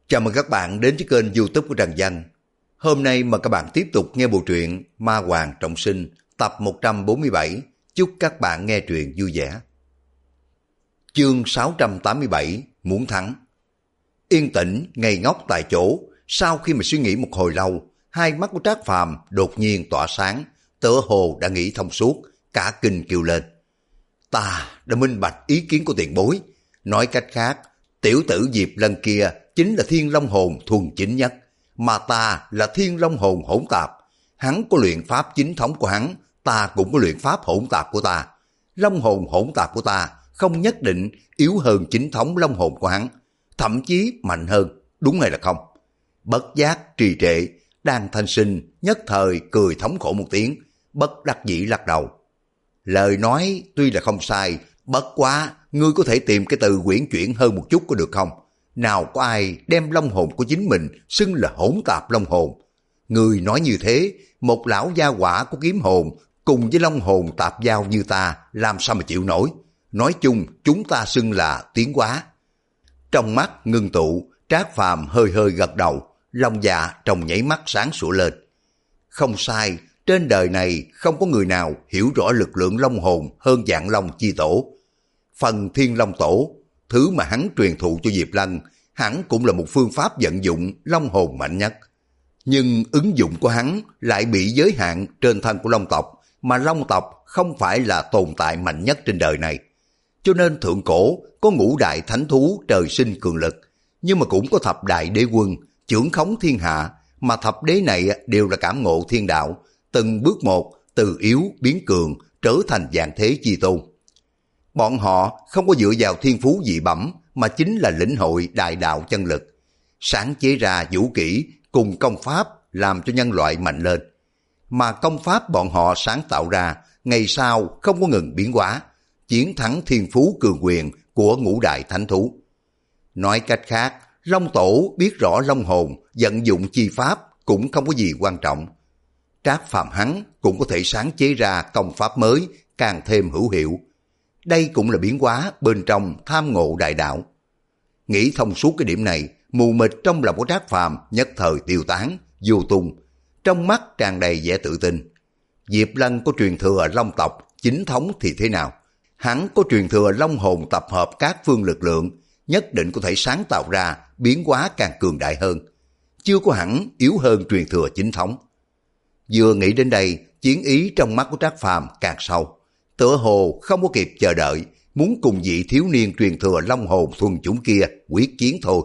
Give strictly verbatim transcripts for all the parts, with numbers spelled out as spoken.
Chào mừng các bạn đến với kênh YouTube của Trần Danh. Hôm nay mời các bạn tiếp tục nghe bộ truyện Ma Hoàng Trọng Sinh tập một trăm bốn mươi bảy. Chúc các bạn nghe truyện vui vẻ. Chương sáu trăm tám mươi bảy, muốn thắng. Yên tĩnh, ngây ngốc tại chỗ, sau khi mà suy nghĩ một hồi lâu, hai mắt của Trác Phàm đột nhiên tỏa sáng, tựa hồ đã nghĩ thông suốt, cả kinh kêu lên. Ta đã minh bạch ý kiến của tiền bối, nói cách khác, tiểu tử Diệp Lân kia chính là thiên long hồn thuần chính nhất, mà ta là thiên long hồn hỗn tạp. Hắn có luyện pháp chính thống của hắn, ta cũng có luyện pháp hỗn tạp của ta. Long hồn hỗn tạp của ta không nhất định yếu hơn chính thống long hồn của hắn, thậm chí mạnh hơn, đúng hay là không? Bất giác trì trệ, Đan Thanh Sinh nhất thời cười thống khổ một tiếng, bất đắc dĩ lắc đầu. Lời nói tuy là không sai, bất quá ngươi có thể tìm cái từ quyển chuyển hơn một chút có được không? Nào có ai đem long hồn của chính mình xưng là hỗn tạp long hồn. Ngươi nói như thế, một lão gia quả của kiếm hồn cùng với long hồn tạp giao như ta làm sao mà chịu nổi. Nói chung chúng ta xưng là tiến hóa. Trong mắt ngưng tụ, Trác Phàm hơi hơi gật đầu, lòng dạ trong nhảy mắt sáng sủa lên. Không sai, trên đời này không có người nào hiểu rõ lực lượng long hồn hơn Vạn Long chi tổ. Phần Thiên Long Tổ, thứ mà hắn truyền thụ cho Diệp Lân, hẳn cũng là một phương pháp vận dụng long hồn mạnh nhất. Nhưng ứng dụng của hắn lại bị giới hạn trên thân của long tộc, mà long tộc không phải là tồn tại mạnh nhất trên đời này. Cho nên thượng cổ có ngũ đại thánh thú trời sinh cường lực, nhưng mà cũng có thập đại đế quân chưởng khống thiên hạ, mà thập đế này đều là cảm ngộ thiên đạo, từng bước một từ yếu biến cường trở thành vạn thế chi tôn. Bọn họ không có dựa vào thiên phú dị bẩm, mà chính là lĩnh hội đại đạo chân lực, sáng chế ra vũ kỹ cùng công pháp làm cho nhân loại mạnh lên. Mà công pháp bọn họ sáng tạo ra ngày sau không có ngừng biến hóa, chiến thắng thiên phú cường quyền của ngũ đại thánh thú. Nói cách khác, Long Tổ biết rõ long hồn vận dụng chi pháp cũng không có gì quan trọng. Trác Phàm hắn cũng có thể sáng chế ra công pháp mới càng thêm hữu hiệu. Đây cũng là biến hóa bên trong tham ngộ đại đạo. Nghĩ thông suốt cái điểm này, mù mịt trong lòng của Trác Phàm nhất thời tiêu tán, vô tung, trong mắt tràn đầy vẻ tự tin. Diệp Lân có truyền thừa long tộc chính thống thì thế nào? Hắn có truyền thừa long hồn tập hợp các phương lực lượng, nhất định có thể sáng tạo ra biến hóa càng cường đại hơn. Chưa có hẳn yếu hơn truyền thừa chính thống. Vừa nghĩ đến đây, chiến ý trong mắt của Trác Phàm càng sâu, tựa hồ không có kịp chờ đợi, muốn cùng vị thiếu niên truyền thừa long hồn thuần chủng kia quyết chiến thôi.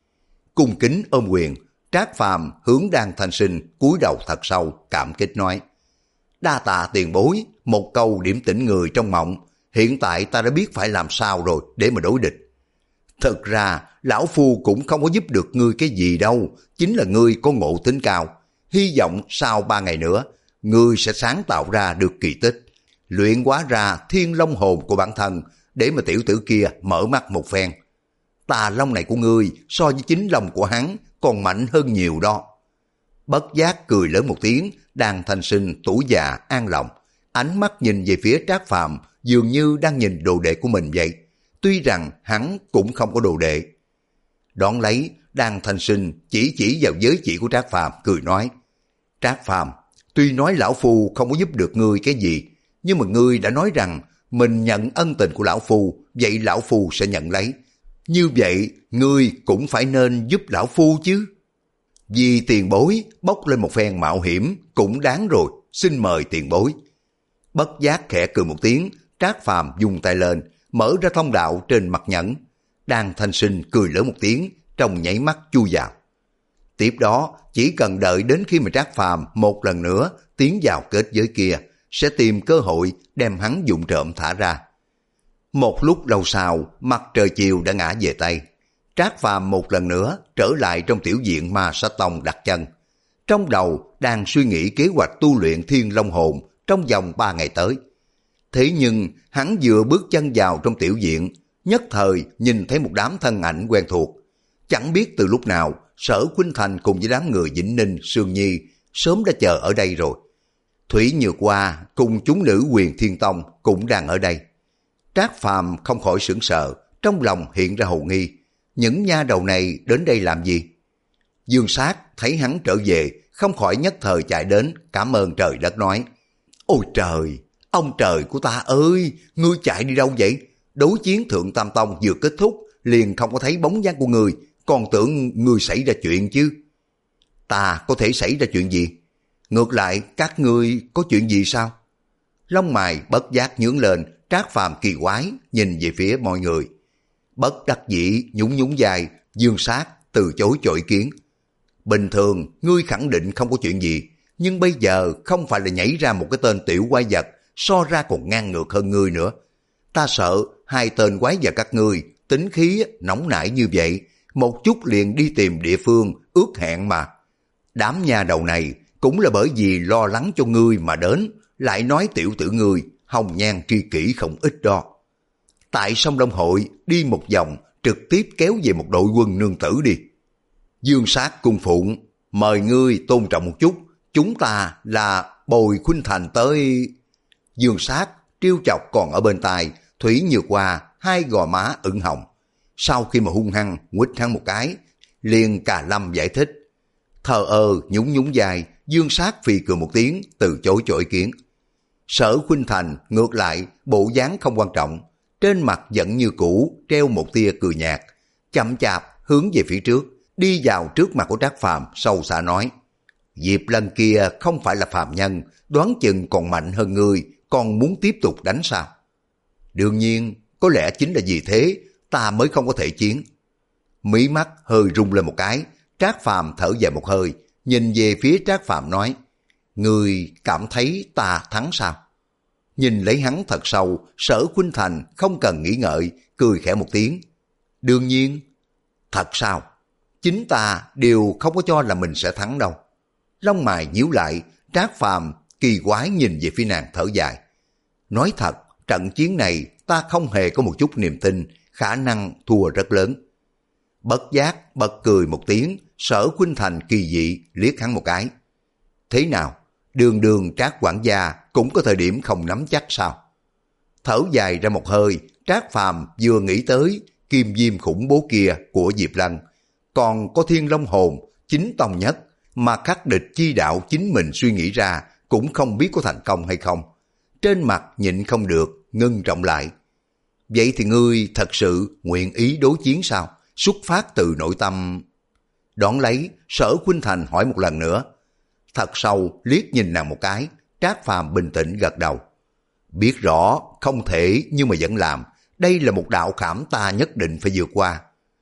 Cung kính ôm quyền, Trác Phàm hướng Đan Thanh Sinh cúi đầu thật sâu, cảm kích nói: đa tạ tiền bối, một câu điểm tỉnh người trong mộng, hiện tại ta đã biết phải làm sao rồi để mà đối địch. Thật ra, lão phu cũng không có giúp được ngươi cái gì đâu, chính là ngươi có ngộ tính cao. Hy vọng sau ba ngày nữa, ngươi sẽ sáng tạo ra được kỳ tích, luyện hóa ra thiên long hồn của bản thân, để mà tiểu tử kia mở mắt một phen. Tà long này của ngươi so với chính long của hắn còn mạnh hơn nhiều đó. Bất giác cười lớn một tiếng, Đan Thanh Sinh tuổi già an lòng, ánh mắt nhìn về phía Trác Phàm dường như đang nhìn đồ đệ của mình vậy. Tuy rằng hắn cũng không có đồ đệ. Đón lấy, Đan Thanh Sinh chỉ chỉ vào giới chỉ của Trác Phàm cười nói: Trác Phàm, tuy nói lão phu không có giúp được ngươi cái gì, nhưng mà ngươi đã nói rằng mình nhận ân tình của lão phu, vậy lão phu sẽ nhận lấy. Như vậy, ngươi cũng phải nên giúp lão phu chứ. Vì tiền bối bốc lên một phen mạo hiểm cũng đáng rồi, xin mời tiền bối. Bất giác khẽ cười một tiếng, Trác Phàm dùng tay lên, mở ra thông đạo trên mặt nhẫn. Đan Thanh Sinh cười lớn một tiếng, trong nháy mắt chui vào. Tiếp đó, chỉ cần đợi đến khi mà Trác Phàm một lần nữa tiến vào kết giới kia, sẽ tìm cơ hội đem hắn vụng trộm thả ra. Một lúc lâu sau, mặt trời chiều đã ngã về Tây. Trác Phàm một lần nữa trở lại trong tiểu viện Ma Sát Tông đặt chân. Trong đầu đang suy nghĩ kế hoạch tu luyện thiên long hồn trong vòng ba ngày tới. Thế nhưng hắn vừa bước chân vào trong tiểu viện, nhất thời nhìn thấy một đám thân ảnh quen thuộc. Chẳng biết từ lúc nào, Sở Khuynh Thành cùng với đám người Vĩnh Ninh, Sương Nhi sớm đã chờ ở đây rồi. Thủy Nhược Hoa cùng chúng nữ Huyền Thiên Tông cũng đang ở đây. Trác Phàm không khỏi sửng sợ, trong lòng hiện ra hồ nghi. Những nha đầu này đến đây làm gì? Dương Sát thấy hắn trở về, không khỏi nhất thời chạy đến cảm ơn trời đất nói: Ôi trời, ông trời của ta ơi, ngươi chạy đi đâu vậy? Đối chiến Thượng Tam Tông vừa kết thúc, liền không có thấy bóng dáng của ngươi, còn tưởng ngươi xảy ra chuyện chứ. Ta có thể xảy ra chuyện gì? Ngược lại các ngươi có chuyện gì sao? Lông mày bất giác nhướng lên, Trác Phàm kỳ quái nhìn về phía mọi người. Bất đắc dĩ nhún nhún vai, Dương Sát từ chối cho ý kiến. Bình thường ngươi khẳng định không có chuyện gì, nhưng bây giờ không phải là nhảy ra một cái tên tiểu quái vật so ra còn ngang ngược hơn ngươi nữa. Ta sợ hai tên quái vật các ngươi tính khí nóng nảy như vậy, một chút liền đi tìm địa phương ước hẹn mà. Đám nhà đầu này cũng là bởi vì lo lắng cho ngươi mà đến, lại nói tiểu tử ngươi hồng nhan tri kỷ không ít đó. Tại sông Đông Hội đi một vòng, trực tiếp kéo về một đội quân nương tử đi. Dương Sát cung phụng, mời ngươi tôn trọng một chút, chúng ta là Bồi Khuynh Thành tới. Dương Sát trêu chọc còn ở bên tai, Thủy Nhược Hoa hai gò má ửng hồng. Sau khi mà hung hăng nguýt hắn một cái, liền cà lâm giải thích. Thờ ơ nhún nhún vai, Dương Sát phì cười một tiếng, từ chối cho ý kiến. Sở Khuynh Thành ngược lại bộ dáng không quan trọng, trên mặt vẫn như cũ treo một tia cười nhạt, chậm chạp hướng về phía trước, đi vào trước mặt của Trác Phàm, sâu xa nói: Diệp Lân kia không phải là phàm nhân, đoán chừng còn mạnh hơn ngươi, còn muốn tiếp tục đánh sao? Đương nhiên, có lẽ chính là vì thế ta mới không có thể chiến. Mí mắt hơi rung lên một cái, Trác Phàm thở dài một hơi, nhìn về phía Trác Phàm nói: Ngươi cảm thấy ta thắng sao? Nhìn lấy hắn thật sâu, Sở Khuynh Thành không cần nghĩ ngợi, cười khẽ một tiếng. Đương nhiên. Thật sao? Chính ta đều không có cho là mình sẽ thắng đâu. Lông mày nhíu lại, Trác Phàm kỳ quái nhìn về phía nàng thở dài. Nói thật, trận chiến này ta không hề có một chút niềm tin, khả năng thua rất lớn. Bất giác bật cười một tiếng, Sở Khuynh Thành kỳ dị liếc hắn một cái. Thế nào? Đường đường Trác quản gia cũng có thời điểm không nắm chắc sao? Thở dài ra một hơi, Trác Phàm vừa nghĩ tới kim diêm khủng bố kia của Diệp Lân, còn có Thiên Long hồn chính tông nhất mà khắc địch chi đạo chính mình suy nghĩ ra cũng không biết có thành công hay không. Trên mặt nhịn không được, ngưng trọng lại. Vậy thì ngươi thật sự nguyện ý đối chiến sao? Xuất phát từ nội tâm. Đón lấy, Sở Khuynh Thành hỏi một lần nữa. Thật sâu liếc nhìn nàng một cái, Trác Phàm bình tĩnh gật đầu. Biết rõ không thể nhưng mà vẫn làm, đây là một đạo khảm ta nhất định phải vượt qua.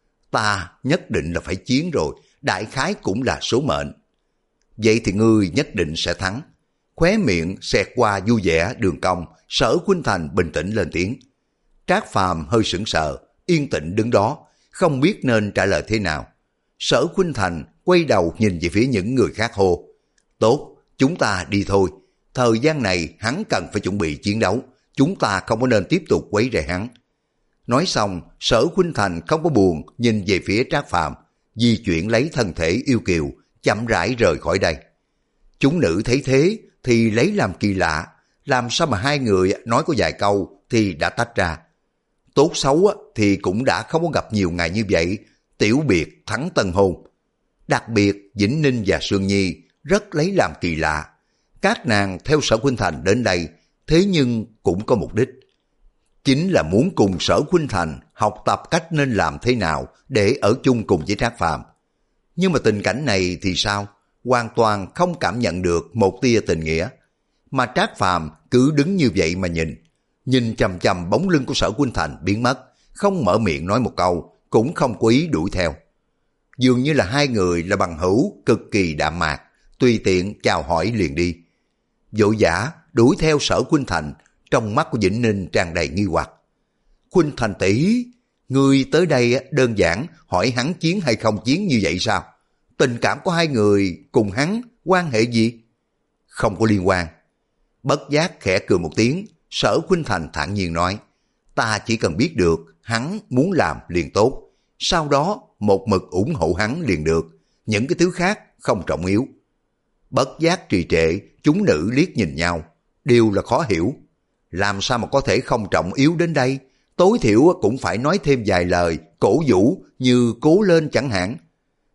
Ta nhất định là phải chiến rồi, đại khái cũng là số mệnh. Vậy thì ngươi nhất định sẽ thắng. Khóe miệng xẹt qua vui vẻ đường cong, Sở Khuynh Thành bình tĩnh lên tiếng. Trác Phàm hơi sững sờ, yên tĩnh đứng đó, không biết nên trả lời thế nào. Sở Khuynh Thành quay đầu nhìn về phía những người khác hô. Tốt, chúng ta đi thôi. Thời gian này hắn cần phải chuẩn bị chiến đấu, chúng ta không có nên tiếp tục quấy rầy hắn. Nói xong, Sở Khuynh Thành không có buồn nhìn về phía Trác Phàm, di chuyển lấy thân thể yêu kiều, chậm rãi rời khỏi đây. Chúng nữ thấy thế thì lấy làm kỳ lạ, làm sao mà hai người nói có vài câu thì đã tách ra. Tốt xấu thì cũng đã không có gặp nhiều ngày như vậy, tiểu biệt thắng tân hôn. Đặc biệt Vĩnh Ninh và Sương Nhi rất lấy làm kỳ lạ. Các nàng theo Sở Khuynh Thành đến đây, thế nhưng cũng có mục đích. Chính là muốn cùng Sở Khuynh Thành học tập cách nên làm thế nào để ở chung cùng với Trác Phàm. Nhưng mà tình cảnh này thì sao? Hoàn toàn không cảm nhận được một tia tình nghĩa. Mà Trác Phàm cứ đứng như vậy mà nhìn. Nhìn chằm chằm bóng lưng của Sở Khuynh Thành biến mất, không mở miệng nói một câu, cũng không có ý đuổi theo. Dường như là hai người là bằng hữu cực kỳ đạm mạc, tùy tiện chào hỏi liền đi. Vội vã đuổi theo Sở Khuynh Thành, trong mắt của Vĩnh Ninh tràn đầy nghi hoặc. Khuynh Thành tỷ, người tới đây đơn giản hỏi hắn chiến hay không chiến như vậy sao? Tình cảm của hai người cùng hắn quan hệ gì? Không có liên quan. Bất giác khẽ cười một tiếng, Sở Khuynh Thành thản nhiên nói, ta chỉ cần biết được hắn muốn làm liền tốt, sau đó một mực ủng hộ hắn liền được, những cái thứ khác không trọng yếu. Bất giác trì trệ, chúng nữ liếc nhìn nhau, đều là khó hiểu. Làm sao mà có thể không trọng yếu đến đây? Tối thiểu cũng phải nói thêm vài lời cổ vũ như cố lên chẳng hạn.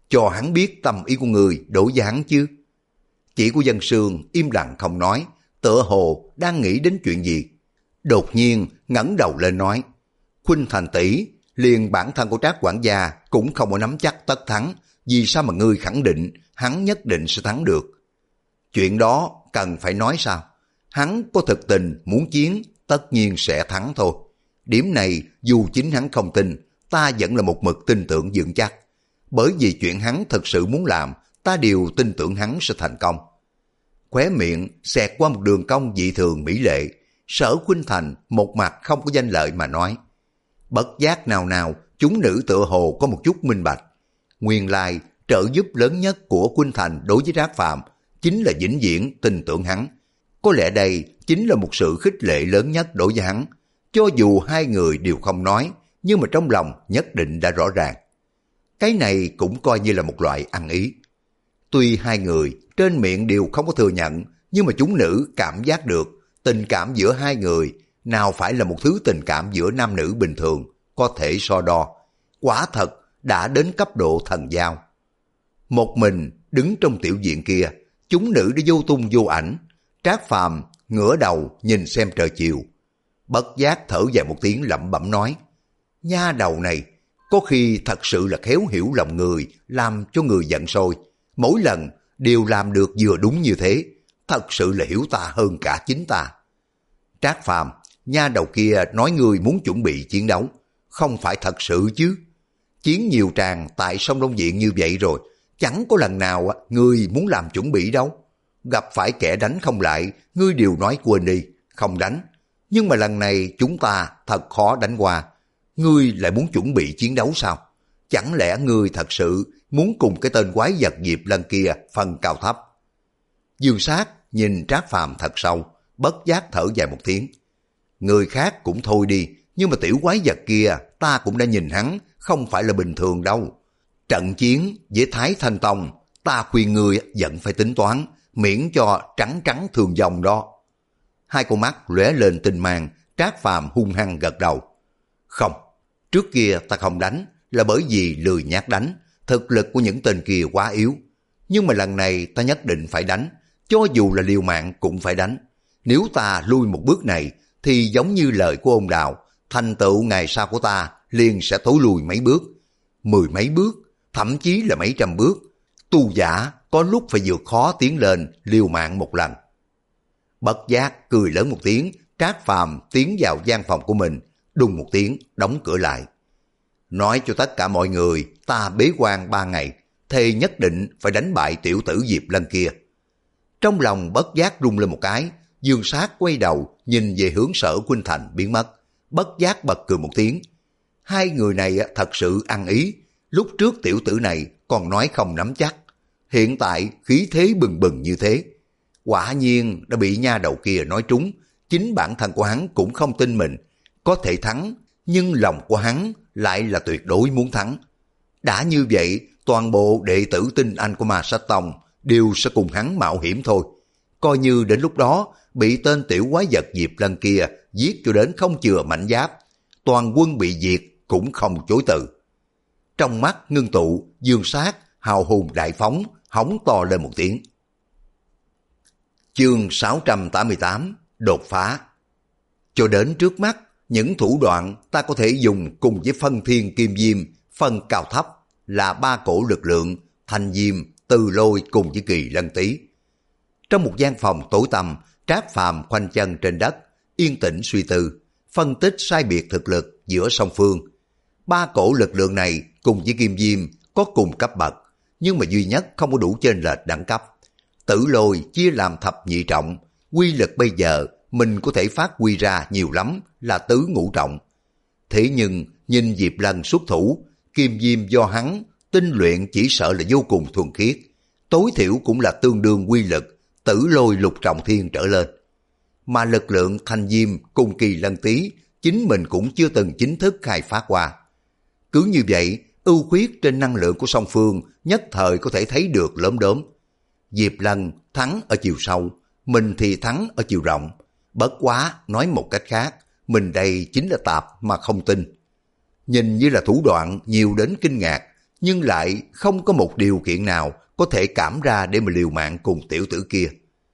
cho hắn biết tâm ý của người đối với hắn chứ. Chỉ của Dân Sương im lặng không nói, tựa hồ đang nghĩ đến chuyện gì. Đột nhiên ngẩng đầu lên nói, Khuynh Thành tỷ, liền bản thân của Trác quản gia cũng không có nắm chắc tất thắng, vì sao mà ngươi khẳng định hắn nhất định sẽ thắng được? Chuyện đó cần phải nói sao? Hắn có thực tình muốn chiến, tất nhiên sẽ thắng thôi. Điểm này dù chính hắn không tin, ta vẫn là một mực tin tưởng vững chắc. Bởi vì chuyện hắn thật sự muốn làm, ta đều tin tưởng hắn sẽ thành công. Khóe miệng xẹt qua một đường cong dị thường mỹ lệ, Sở Khuynh Thành một mặt không có danh lợi mà nói. Bất giác nào nào, chúng nữ tựa hồ có một chút minh bạch. Nguyên lai trợ giúp lớn nhất của Khuynh Thành đối với Trác Phàm chính là vĩnh viễn tin tưởng hắn. Có lẽ đây chính là một sự khích lệ lớn nhất đối với hắn. Cho dù hai người đều không nói, nhưng mà trong lòng nhất định đã rõ ràng. Cái này cũng coi như là một loại ăn ý. Tuy hai người trên miệng đều không có thừa nhận, nhưng mà chúng nữ cảm giác được tình cảm giữa hai người nào phải là một thứ tình cảm giữa nam nữ bình thường có thể so đo. Quả thật đã đến cấp độ thần giao. Một mình đứng trong tiểu viện kia, chúng nữ đã vô tung vô ảnh. Trác Phàm ngửa đầu nhìn xem trời chiều, bất giác thở dài một tiếng lẩm bẩm nói, nha đầu này có khi thật sự là khéo hiểu lòng người, làm cho người giận sôi. Mỗi lần đều làm được vừa đúng như thế, thật sự là hiểu ta hơn cả chính ta. Trác Phàm, nha đầu kia nói ngươi muốn chuẩn bị chiến đấu, không phải thật sự chứ? Chiến nhiều tràng tại sông Đông Viện như vậy rồi, chẳng có lần nào ngươi muốn làm chuẩn bị đâu. Gặp phải kẻ đánh không lại, ngươi đều nói quên đi, không đánh. Nhưng mà lần này chúng ta thật khó đánh qua. Ngươi lại muốn chuẩn bị chiến đấu sao? Chẳng lẽ ngươi thật sự muốn cùng cái tên quái vật Diệp Lân kia phân cao thấp? Dương Sát nhìn Trác Phàm thật sâu, bất giác thở dài một tiếng. Người khác cũng thôi đi, nhưng mà tiểu quái vật kia ta cũng đã nhìn hắn, không phải là bình thường đâu. Trận chiến với Thái Thanh Tông, ta khuyên ngươi vẫn phải tính toán, miễn cho trắng trắng thường dòng đó. Hai con mắt lóe lên tinh mang, Trác Phàm hung hăng gật đầu. Không, trước kia ta không đánh là bởi vì lười nhác đánh, thực lực của những tên kia quá yếu. Nhưng mà lần này ta nhất định phải đánh, cho dù là liều mạng cũng phải đánh. Nếu ta lui một bước này thì giống như lời của ông Đào, thành tựu ngày sau của ta liền sẽ thối lùi mấy bước, mười mấy bước, thậm chí là mấy trăm bước. Tu giả có lúc phải vượt khó tiến lên liều mạng một lần. Bất giác cười lớn một tiếng, Trác Phàm tiến vào gian phòng của mình, đùng một tiếng đóng cửa lại. Nói cho tất cả mọi người ta bế quan ba ngày, thề nhất định phải đánh bại tiểu tử Diệp Lân kia. Trong lòng bất giác rung lên một cái, Dương Sát quay đầu nhìn về hướng Sở Khuynh Thành biến mất, bất giác bật cười một tiếng. Hai người này thật sự ăn ý, lúc trước tiểu tử này còn nói không nắm chắc, hiện tại khí thế bừng bừng như thế. Quả nhiên đã bị nha đầu kia nói trúng, chính bản thân của hắn cũng không tin mình có thể thắng, nhưng lòng của hắn lại là tuyệt đối muốn thắng. Đã như vậy, toàn bộ đệ tử tinh anh của Ma Sát Tông đều sẽ cùng hắn mạo hiểm thôi. Coi như đến lúc đó bị tên tiểu quái vật Diệp Lân kia giết cho đến không chừa mảnh giáp, toàn quân bị diệt cũng không chối từ. Trong mắt ngưng tụ, Dương Sát hào hùng đại phóng, hống to lên một tiếng. Chương sáu trăm tám mươi tám, đột phá. Cho đến trước mắt, những thủ đoạn ta có thể dùng cùng với phân thiên kim diêm, phân cao thấp là ba cổ lực lượng, thanh diêm, từ lôi cùng với kỳ lân tý. Trong một gian phòng tối tăm, Trác Phàm khoanh chân trên đất, yên tĩnh suy tư, phân tích sai biệt thực lực giữa song phương. Ba cổ lực lượng này cùng với kim diêm có cùng cấp bậc, nhưng mà duy nhất không có đủ chênh lệch đẳng cấp. Tử lôi chia làm thập nhị trọng, quy lực bây giờ mình có thể phát huy ra nhiều lắm là tứ ngũ trọng. Thế nhưng nhìn Diệp Lân xuất thủ, kim diêm do hắn tinh luyện chỉ sợ là vô cùng thuần khiết, tối thiểu cũng là tương đương quy lực tử lôi lục trọng thiên trở lên. Mà lực lượng thanh diêm cùng kỳ lân tý chính mình cũng chưa từng chính thức khai phát qua. Cứ như vậy, ưu khuyết trên năng lượng của song phương nhất thời có thể thấy được lốm đốm. Diệp Lân thắng ở chiều sâu, mình thì thắng ở chiều rộng. Bất quá, nói một cách khác, mình đây chính là tạp mà không tin. Nhìn như là thủ đoạn nhiều đến kinh ngạc, nhưng lại không có một điều kiện nào có thể cảm ra để mà liều mạng cùng tiểu tử kia.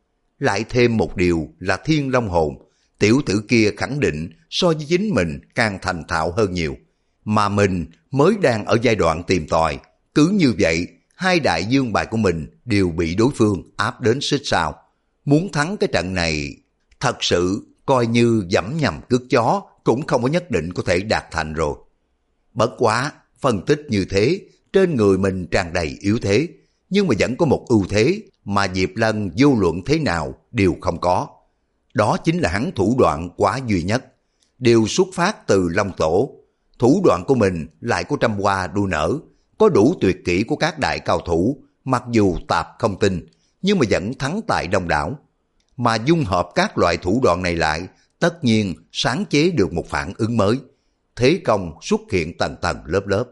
Lại thêm một điều là Thiên Long hồn, tiểu tử kia khẳng định so với chính mình càng thành thạo hơn nhiều, mà mình mới đang ở giai đoạn tìm tòi. Cứ như vậy, hai đại dương bài của mình đều bị đối phương áp đến xích sao. Muốn thắng cái trận này, thật sự coi như dẫm nhầm cước chó cũng không có nhất định có thể đạt thành rồi. Bất quá, phân tích như thế, trên người mình tràn đầy yếu thế, nhưng mà vẫn có một ưu thế mà Diệp Lân vô luận thế nào đều không có. Đó chính là hắn thủ đoạn quá duy nhất, đều xuất phát từ Long Tổ. Thủ đoạn của mình lại có trăm hoa đua nở, có đủ tuyệt kỹ của các đại cao thủ, mặc dù tạp không tin, nhưng mà vẫn thắng tại đông đảo. Mà dung hợp các loại thủ đoạn này lại, tất nhiên sáng chế được một phản ứng mới. Thế công xuất hiện tầng tầng lớp lớp.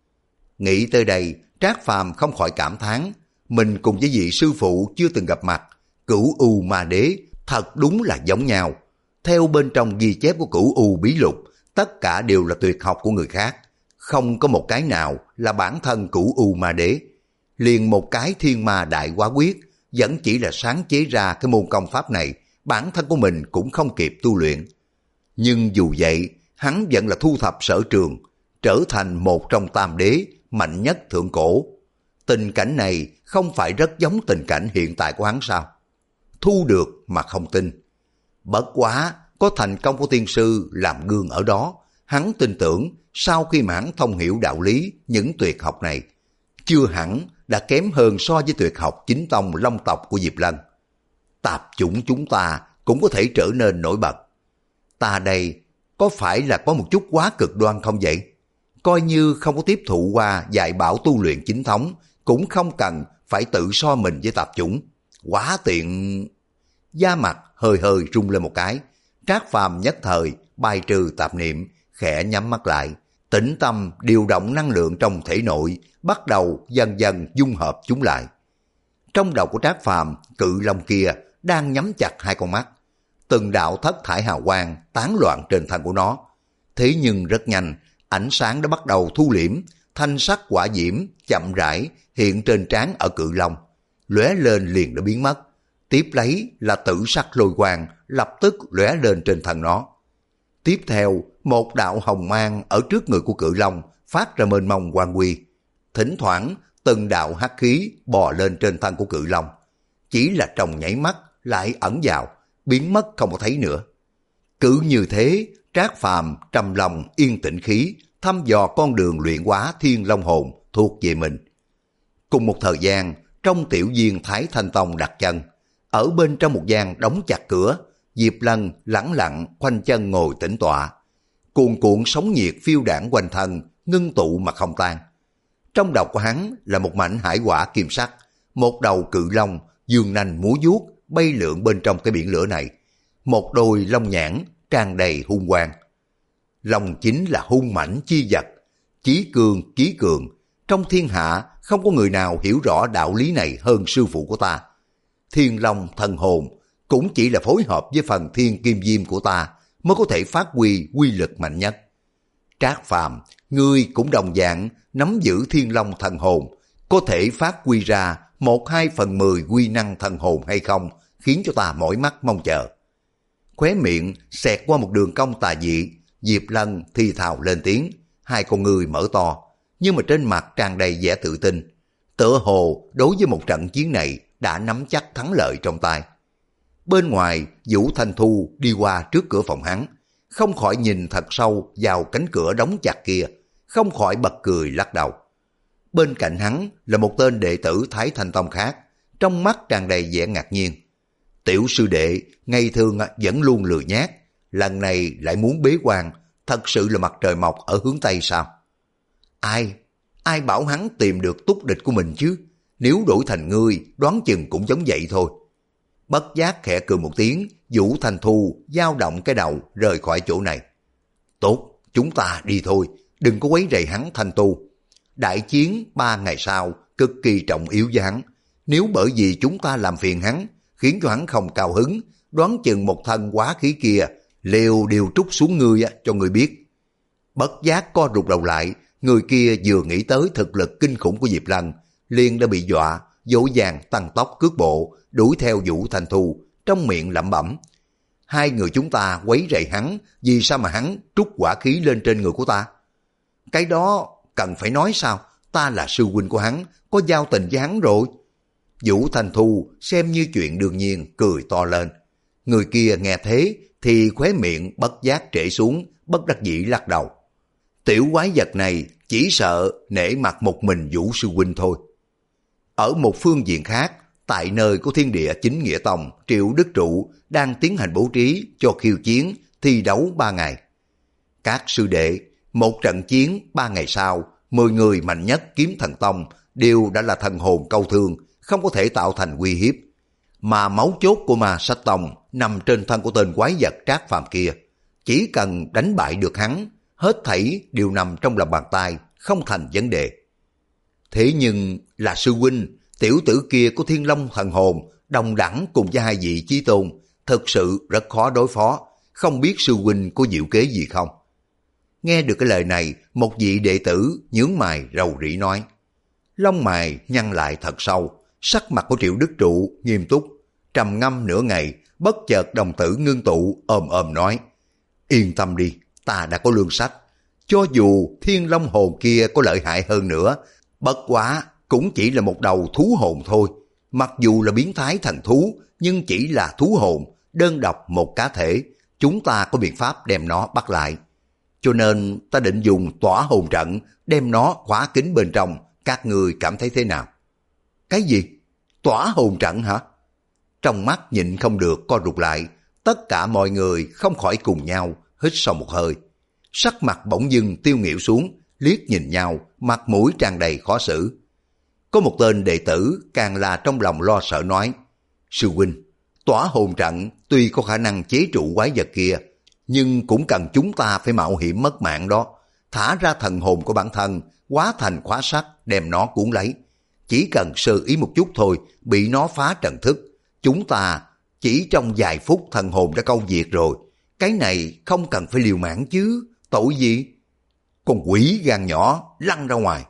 Nghĩ tới đây, Trác Phàm không khỏi cảm thán, mình cùng với vị sư phụ chưa từng gặp mặt, Cửu U Ma Đế, thật đúng là giống nhau. Theo bên trong ghi chép của Cửu U Bí Lục, tất cả đều là tuyệt học của người khác, không có một cái nào là bản thân Cửu U Ma Đế. Liền một cái Thiên Ma Đại Hóa Quyết vẫn chỉ là sáng chế ra cái môn công pháp này, bản thân của mình cũng không kịp tu luyện. Nhưng dù vậy, hắn vẫn là thu thập sở trường, trở thành một trong tam đế mạnh nhất thượng cổ. Tình cảnh này không phải rất giống tình cảnh hiện tại của hắn sao? Thu được mà không tin. Bất quá, có thành công của tiên sư làm gương ở đó, hắn tin tưởng sau khi mà hắn thông hiểu đạo lý những tuyệt học này, chưa hẳn đã kém hơn so với tuyệt học chính tông long tộc của Diệp Lân. Tạp chủng chúng ta cũng có thể trở nên nổi bật. Ta đây có phải là có một chút quá cực đoan không vậy? Coi như không có tiếp thụ qua dạy bảo tu luyện chính thống, cũng không cần phải tự so mình với tạp chủng. Quá tiện. Da mặt hơi hơi rung lên một cái, Trác Phàm nhất thời bài trừ tạp niệm, khẽ nhắm mắt lại, tĩnh tâm điều động năng lượng trong thể nội, bắt đầu dần dần dung hợp chúng lại. Trong đầu của Trác Phàm, cự long kia đang nhắm chặt hai con mắt, từng đạo thất thải hào quang tán loạn trên thân của nó. Thế nhưng rất nhanh, ánh sáng đã bắt đầu thu liễm, thanh sắc quả diễm chậm rãi hiện trên trán ở cự long, lóe lên liền đã biến mất. Tiếp lấy là tử sắc lôi quang lập tức lóe lên trên thân nó. Tiếp theo, một đạo hồng mang ở trước người của cự long phát ra mênh mông quang huy. Thỉnh thoảng, từng đạo hắc khí bò lên trên thân của cự long. Chỉ là trong nháy mắt lại ẩn vào, biến mất không có thấy nữa. Cứ như thế, Trác Phàm trầm lòng yên tĩnh khí, thăm dò con đường luyện hóa Thiên Long hồn thuộc về mình. Cùng một thời gian, trong tiểu viên Thái Thanh Tông đặt chân, ở bên trong một gian đóng chặt cửa, Diệp Lân lẳng lặng khoanh chân ngồi tĩnh tọa. Cuồn cuộn sóng nhiệt phiêu đảng quanh thân, ngưng tụ mà không tan. Trong đầu của hắn là một mảnh hải quả kim sắc, một đầu cự long dương nanh múa vuốt bay lượn bên trong cái biển lửa này. Một đôi long nhãn tràn đầy hung quang. Long chính là hung mãnh chi vật, chí cường chí cường. Trong thiên hạ không có người nào hiểu rõ đạo lý này hơn sư phụ của ta. Thiên Long thần hồn cũng chỉ là phối hợp với phần thiên kim diêm của ta mới có thể phát huy quy lực mạnh nhất. Trác Phàm, ngươi cũng đồng dạng nắm giữ Thiên Long thần hồn, có thể phát huy ra một hai phần mười quy năng thần hồn hay không, khiến cho ta mỏi mắt mong chờ. Khóe miệng xẹt qua một đường cong tà dị, Diệp Lân thi thào lên tiếng, hai con ngươi mở to, nhưng mà trên mặt tràn đầy vẻ tự tin. Tựa hồ đối với một trận chiến này đã nắm chắc thắng lợi trong tay. Bên ngoài, Vũ Thanh Thu đi qua trước cửa phòng hắn, không khỏi nhìn thật sâu vào cánh cửa đóng chặt kia, không khỏi bật cười lắc đầu. Bên cạnh hắn là một tên đệ tử Thái Thanh Tông khác, trong mắt tràn đầy vẻ ngạc nhiên. Tiểu sư đệ, ngày thường vẫn luôn lười nhác, lần này lại muốn bế quan, thật sự là mặt trời mọc ở hướng Tây sao? Ai? Ai bảo hắn tìm được túc địch của mình chứ? Nếu đổi thành ngươi, đoán chừng cũng giống vậy thôi. Bất giác khẽ cười một tiếng, Vũ Thanh Thu dao động cái đầu rời khỏi chỗ này. Tốt, chúng ta đi thôi, đừng có quấy rầy hắn Thanh Tu. Đại chiến ba ngày sau cực kỳ trọng yếu với hắn. Nếu bởi vì chúng ta làm phiền hắn, khiến cho hắn không cao hứng, đoán chừng một thân quá khí kia liều điều trút xuống ngươi cho ngươi biết. Bất giác co rụt đầu lại, Người kia vừa nghĩ tới thực lực kinh khủng của Diệp Lăng, liền đã bị dọa, dỗ dàng tăng tốc cước bộ, đuổi theo Vũ Thanh Thu, trong miệng lẩm bẩm. Hai người chúng ta quấy rầy hắn, vì sao mà hắn trút hỏa khí lên trên người của ta? Cái đó cần phải nói sao, ta là sư huynh của hắn, có giao tình với hắn rồi. Vũ Thanh Thu xem như chuyện đương nhiên, cười to lên. Người kia nghe thế thì khóe miệng bất giác trễ xuống, bất đắc dĩ lắc đầu. Tiểu quái vật này chỉ sợ nể mặt một mình Vũ sư huynh thôi. Ở một phương diện khác, tại nơi của Thiên Địa Chính Nghĩa Tông, Triệu Đức Trụ đang tiến hành bố trí cho khiêu chiến thi đấu ba ngày. Các sư đệ, một trận chiến ba ngày sau, mười người mạnh nhất Kiếm Thần Tông đều đã là thần hồn câu thương, không có thể tạo thành uy hiếp. Mà máu chốt của Ma Sách Tông nằm trên thân của tên quái vật Trác Phàm kia. Chỉ cần đánh bại được hắn, hết thảy đều nằm trong lòng bàn tay, không thành vấn đề. Thế nhưng là sư huynh, tiểu tử kia của Thiên Long thần hồn, đồng đẳng cùng với hai vị chí tôn, thực sự rất khó đối phó, không biết sư huynh có diệu kế gì không? Nghe được cái lời này, một vị đệ tử nhướng mày rầu rĩ nói. Lông mày nhăn lại thật sâu, sắc mặt của Triệu Đức Trụ nghiêm túc, trầm ngâm nửa ngày, bất chợt đồng tử ngưng tụ ồm ồm nói. Yên tâm đi, ta đã có lương sách. Cho dù Thiên Long hồn kia có lợi hại hơn nữa, bất quá cũng chỉ là một đầu thú hồn thôi. Mặc dù là biến thái thần thú, nhưng chỉ là thú hồn, đơn độc một cá thể, chúng ta có biện pháp đem nó bắt lại. Cho nên ta định dùng tỏa hồn trận, đem nó khóa kín bên trong, các người cảm thấy thế nào? Cái gì? Tỏa hồn trận hả? Trong mắt nhịn không được co rụt lại, tất cả mọi người không khỏi cùng nhau hít sâu một hơi. Sắc mặt bỗng dưng tiêu nghỉu xuống, liếc nhìn nhau, mặt mũi tràn đầy khó xử. Có một tên đệ tử càng là trong lòng lo sợ nói, sư huynh, tỏa hồn trận tuy có khả năng chế trụ quái vật kia, nhưng cũng cần chúng ta phải mạo hiểm mất mạng đó, thả ra thần hồn của bản thân, hóa thành khóa sắt đem nó cuốn lấy. Chỉ cần sơ ý một chút thôi, bị nó phá trận thức, chúng ta chỉ trong vài phút thần hồn đã câu diệt rồi. Cái này không cần phải liều mạng chứ, tội gì? Con quỷ gan nhỏ lăn ra ngoài.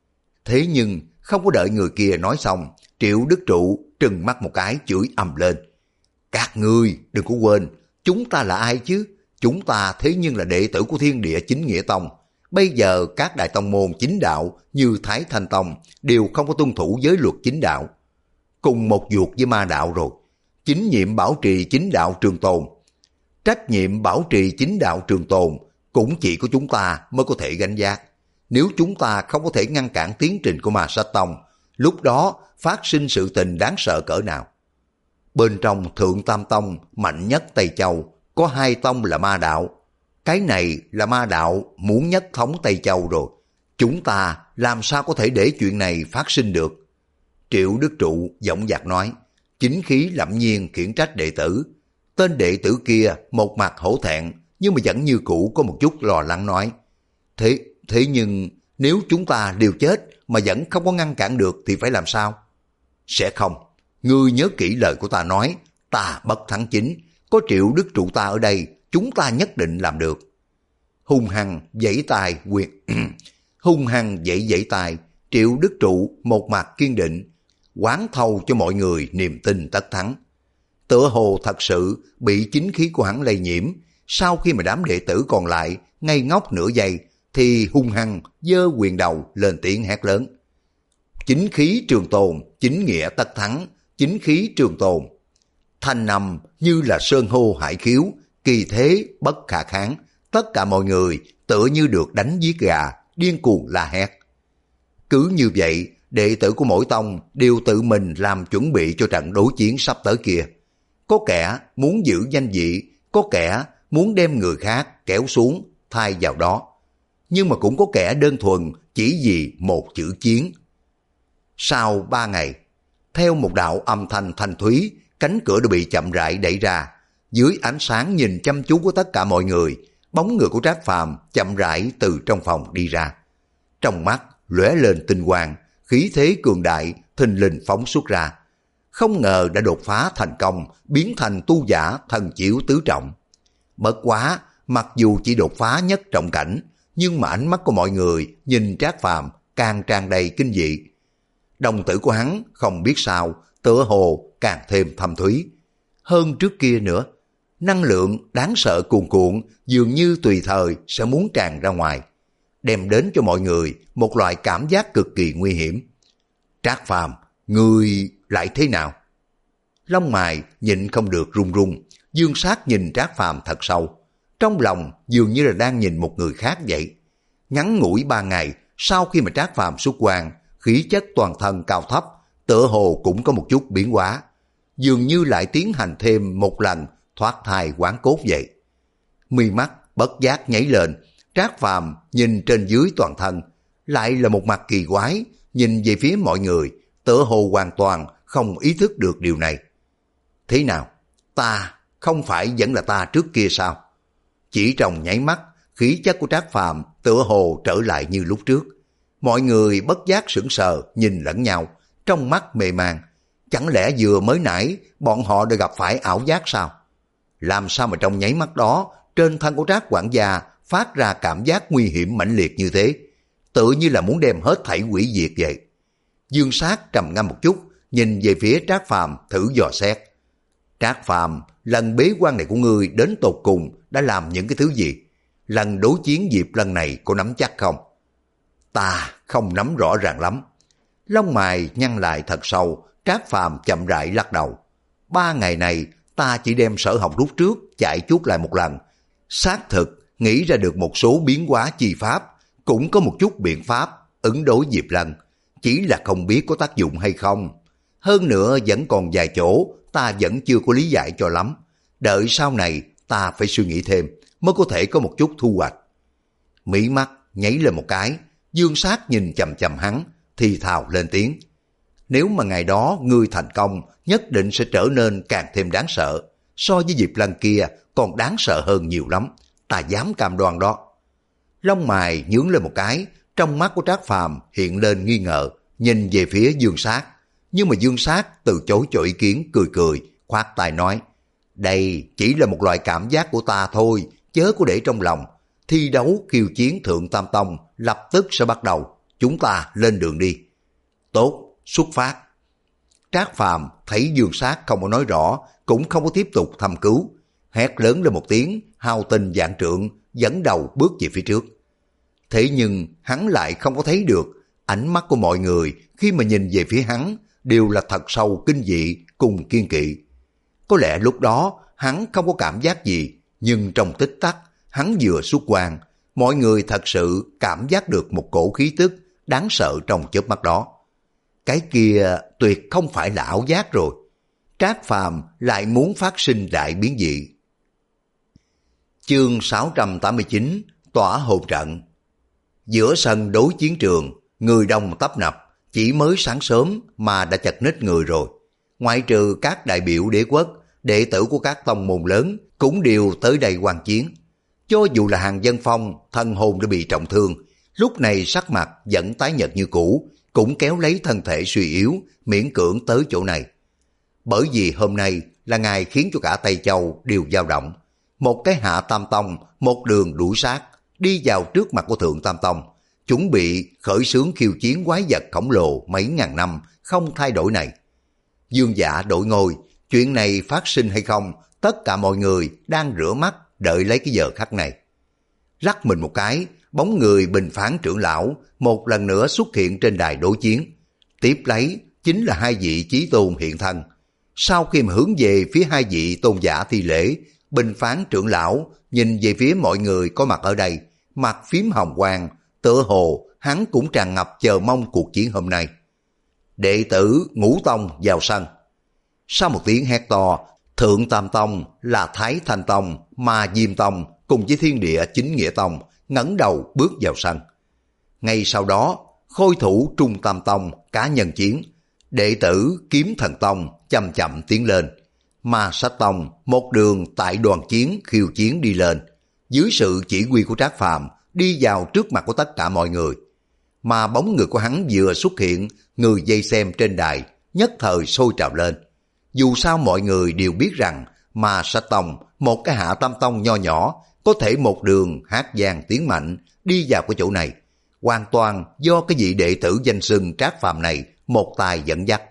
Thế nhưng không có đợi người kia nói xong, Triệu Đức Trụ trừng mắt một cái chửi ầm lên. Các ngươi đừng có quên, chúng ta là ai chứ? Chúng ta thế nhưng là đệ tử của Thiên Địa Chính Nghĩa Tông. Bây giờ các đại tông môn chính đạo như Thái Thanh Tông đều không có tuân thủ giới luật chính đạo. Cùng một ruột với ma đạo rồi. Chính nhiệm bảo trì chính đạo trường tồn. Trách nhiệm bảo trì chính đạo trường tồn cũng chỉ có chúng ta mới có thể gánh vác. Nếu chúng ta không có thể ngăn cản tiến trình của Ma Sách Tông, lúc đó phát sinh sự tình đáng sợ cỡ nào. Bên trong Thượng Tam Tông mạnh nhất Tây Châu, có hai tông là ma đạo. Cái này là ma đạo muốn nhất thống Tây Châu rồi. Chúng ta làm sao có thể để chuyện này phát sinh được? Triệu Đức Trụ giọng dạc nói, chính khí lẫm nhiên khiển trách đệ tử. Tên đệ tử kia một mặt hổ thẹn, nhưng mà vẫn như cũ có một chút lo lắng nói. Thế, thế nhưng nếu chúng ta đều chết mà vẫn không có ngăn cản được thì phải làm sao? Sẽ không. Ngươi nhớ kỹ lời của ta nói, ta bất thắng chính. Có Triệu Đức Trụ ta ở đây, chúng ta nhất định làm được. Hung hăng giãy tay quyền hung hăng giãy giãy tay, Triệu Đức Trụ một mặt kiên định, quán thâu cho mọi người niềm tin tất thắng. Tựa hồ thật sự bị chính khí của hắn lây nhiễm, sau khi mà đám đệ tử còn lại ngây ngốc nửa giây thì hung hăng giơ quyền đầu lên tiếng hét lớn. Chính khí trường tồn, chính nghĩa tất thắng, chính khí trường tồn. Thanh nằm như là sơn hô hải khiếu, kỳ thế bất khả kháng. Tất cả mọi người tựa như được đánh giết gà, điên cuồng la hét. Cứ như vậy, đệ tử của mỗi tông đều tự mình làm chuẩn bị cho trận đối chiến sắp tới kia. Có kẻ muốn giữ danh vị, có kẻ muốn đem người khác kéo xuống, thay vào đó. Nhưng mà cũng có kẻ đơn thuần chỉ vì một chữ chiến. Sau ba ngày, theo một đạo âm thanh thanh thúy, cánh cửa đã bị chậm rãi đẩy ra. Dưới ánh sáng nhìn chăm chú của tất cả mọi người, bóng người của Trác Phàm chậm rãi từ trong phòng đi ra. Trong mắt lóe lên tinh quang, khí thế cường đại thình lình phóng xuất ra. Không ngờ đã đột phá thành công, biến thành tu giả thần chiếu tứ trọng. Bất quá, mặc dù chỉ đột phá nhất trọng cảnh, nhưng mà ánh mắt của mọi người nhìn Trác Phàm càng tràn đầy kinh dị. Đồng tử của hắn không biết sao, tựa hồ càng thêm thâm thúy. Hơn trước kia nữa, năng lượng đáng sợ cuồn cuộn dường như tùy thời sẽ muốn tràn ra ngoài, đem đến cho mọi người một loại cảm giác cực kỳ nguy hiểm. Trác Phàm, ngươi lại thế nào? Lông mày nhịn không được run run, Dương Sát nhìn Trác Phàm thật sâu, trong lòng dường như là đang nhìn một người khác vậy. Ngắn ngủi ba ngày, sau khi mà Trác Phàm xuất quan, khí chất toàn thân cao thấp, tựa hồ cũng có một chút biến hóa, dường như lại tiến hành thêm một lần thoát thai hoán cốt vậy. Mi mắt bất giác nháy lên, Trác Phàm nhìn trên dưới toàn thân, lại là một mặt kỳ quái, nhìn về phía mọi người, tựa hồ hoàn toàn không ý thức được điều này. Thế nào? Ta không phải vẫn là ta trước kia sao? Chỉ trong nháy mắt, khí chất của Trác Phàm tựa hồ trở lại như lúc trước. Mọi người bất giác sững sờ nhìn lẫn nhau, trong mắt mê man. Chẳng lẽ vừa mới nãy bọn họ đã gặp phải ảo giác sao? Làm sao mà trong nháy mắt đó, trên thân của Trác quản gia phát ra cảm giác nguy hiểm mãnh liệt như thế, tự như là muốn đem hết thảy hủy diệt vậy. Dương Sát trầm ngâm một chút, nhìn về phía Trác Phàm thử dò xét. Trác Phàm, lần bế quan này của ngươi đến tột cùng đã làm những cái thứ gì? Lần đối chiến Diệp lần này có nắm chắc không? Ta không nắm rõ ràng lắm. Lông mày nhăn lại thật sâu, Trác Phàm chậm rãi lắc đầu. Ba ngày này ta chỉ đem sở học lúc trước chạy chút lại một lần, xác thực nghĩ ra được một số biến hóa chi pháp, cũng có một chút biện pháp ứng đối Diệp Lân, chỉ là không biết có tác dụng hay không. Hơn nữa vẫn còn vài chỗ ta vẫn chưa có lý giải cho lắm, đợi sau này ta phải suy nghĩ thêm mới có thể có một chút thu hoạch. Mí mắt nháy lên một cái, Dương Sát nhìn chầm chầm hắn, thì thào lên tiếng. Nếu mà ngày đó ngươi thành công, nhất định sẽ trở nên càng thêm đáng sợ, so với Diệp Lân kia còn đáng sợ hơn nhiều lắm, ta dám cam đoan đó. Lông mày nhướng lên một cái, trong mắt của Trác Phàm hiện lên nghi ngờ, nhìn về phía Dương Sát. Nhưng mà Dương Sát từ chối cho ý kiến, cười cười, khoát tay nói, đây chỉ là một loại cảm giác của ta thôi, chớ có để trong lòng. Thi đấu khiêu chiến Thượng Tam Tông lập tức sẽ bắt đầu, chúng ta lên đường đi. Tốt, xuất phát. Trác Phàm thấy Dương Sát không có nói rõ, cũng không có tiếp tục thăm cứu, hét lớn lên một tiếng, hào tình vạn trượng, dẫn đầu bước về phía trước. Thế nhưng hắn lại không có thấy được, ánh mắt của mọi người khi mà nhìn về phía hắn đều là thật sâu kinh dị cùng kiên kỵ. Có lẽ lúc đó hắn không có cảm giác gì, nhưng trong tích tắc hắn vừa xuất quan, mọi người thật sự cảm giác được một cổ khí tức đáng sợ trong chớp mắt đó. Cái kia tuyệt không phải là ảo giác rồi. Trác Phàm lại muốn phát sinh đại biến dị. Chương sáu trăm tám mươi chín, tỏa hồn trận. Giữa sân đối chiến trường, người đông tấp nập, chỉ mới sáng sớm mà đã chật ních người rồi. Ngoại trừ các đại biểu đế quốc, đệ tử của các tông môn lớn cũng đều tới đây quan chiến. Cho dù là Hàng Dân Phong, thân hồn đã bị trọng thương, lúc này sắc mặt vẫn tái nhợt như cũ, cũng kéo lấy thân thể suy yếu, miễn cưỡng tới chỗ này. Bởi vì hôm nay là ngày khiến cho cả Tây Châu đều dao động. Một cái Hạ Tam Tông, một đường đuổi sát, đi vào trước mặt của Thượng Tam Tông, chuẩn bị khởi xướng khiêu chiến quái vật khổng lồ mấy ngàn năm không thay đổi này. Dương Dạ đổi ngôi, chuyện này phát sinh hay không, tất cả mọi người đang rửa mắt đợi lấy cái giờ khắc này. Lắc mình một cái, bóng người Bình Phán trưởng lão một lần nữa xuất hiện trên đài đối chiến. Tiếp lấy chính là hai vị chí tôn hiện thân. Sau khi mà hướng về phía hai vị tôn giả thi lễ, Bình Phán trưởng lão nhìn về phía mọi người có mặt ở đây, mặt phím hồng quang, tựa hồ hắn cũng tràn ngập chờ mong cuộc chiến hôm nay. Đệ tử Ngũ Tông vào sân. Sau một tiếng hét to, Thượng Tam Tông là Thái Thanh Tông, mà Diêm Tông cùng với Thiên Địa Chính Nghĩa Tông ngẩng đầu bước vào sân. Ngay sau đó, khôi thủ Trung Tam Tông cá nhân chiến, đệ tử Kiếm Thần Tông chậm chậm tiến lên, Ma Sách Tông một đường tại đoàn chiến khiêu chiến đi lên, dưới sự chỉ huy của Trác Phàm đi vào trước mặt của tất cả mọi người. Mà bóng người của hắn vừa xuất hiện, người vây xem trên đài nhất thời sôi trào lên. Dù sao mọi người đều biết rằng Ma Sách Tông, một cái Hạ Tam Tông nho nhỏ, có thể một đường hát vang tiếng mạnh, đi vào cái chỗ này. Hoàn toàn do cái vị đệ tử danh xưng Trác Phàm này một tài dẫn dắt.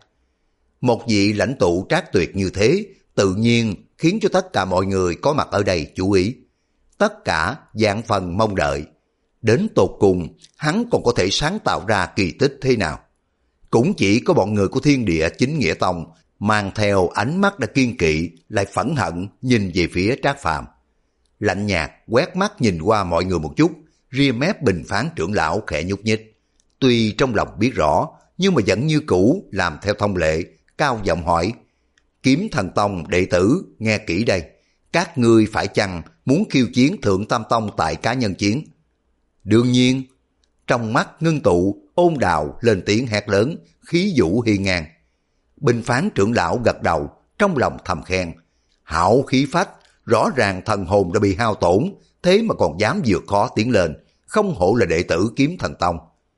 Một vị lãnh tụ trác tuyệt như thế, tự nhiên khiến cho tất cả mọi người có mặt ở đây chú ý. Tất cả vạn phần mong đợi. Đến tột cùng, hắn còn có thể sáng tạo ra kỳ tích thế nào? Cũng chỉ có bọn người của Thiên Địa Chính Nghĩa Tông mang theo ánh mắt đã kiên kỵ, lại phẫn hận nhìn về phía Trác Phàm. Lạnh nhạt quét mắt nhìn qua mọi người một chút, ria mép Bình Phán trưởng lão khẽ nhúc nhích. Tuy trong lòng biết rõ, nhưng mà vẫn như cũ làm theo thông lệ, cao giọng hỏi: Kiếm Thần Tông đệ tử, nghe kỹ đây, các ngươi phải chăng muốn khiêu chiến Thượng Tam Tông tại cá nhân chiến? Đương nhiên. Trong mắt ngưng tụ, ôn đào lên tiếng hét lớn, khí vũ hiên ngang. Bình Phán trưởng lão gật đầu, trong lòng thầm khen. Hảo khí phách, rõ ràng thần hồn đã bị hao tổn, thế mà còn dám vượt khó tiến lên, không hổ là đệ tử Kiếm Thần Tông.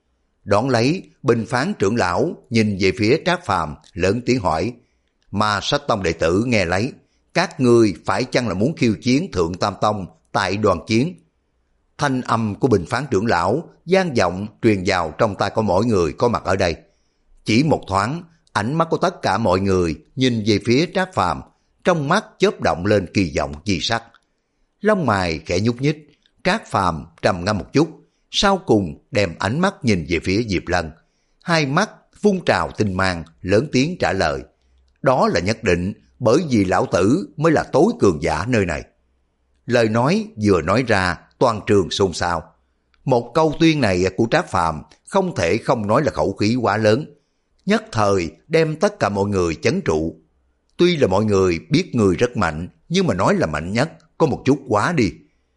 Đón lấy, Bình Phán trưởng lão nhìn về phía Trác Phàm, lớn tiếng hỏi: Ma Sách Tông đệ tử nghe lấy, các ngươi phải chăng là muốn khiêu chiến Thượng Tam Tông tại đoàn chiến? Thanh âm của Bình Phán trưởng lão vang vọng truyền vào trong tai của mỗi người có mặt ở đây. Chỉ một thoáng, ánh mắt của tất cả mọi người nhìn về phía Trác Phàm, trong mắt chớp động lên kỳ vọng chi sắc. Lông mày khẽ nhúc nhích, Trác Phàm trầm ngâm một chút, sau cùng đem ánh mắt nhìn về phía Diệp Lân. Hai mắt phun trào tinh mang, lớn tiếng trả lời: Đó là nhất định, bởi vì lão tử mới là tối cường giả nơi này. Lời nói vừa nói ra, toàn trường xôn xao. Một câu tuyên này của Trác Phàm không thể không nói là khẩu khí quá lớn, nhất thời đem tất cả mọi người chấn trụ. Tuy là mọi người biết người rất mạnh, nhưng mà nói là mạnh nhất có một chút quá đi.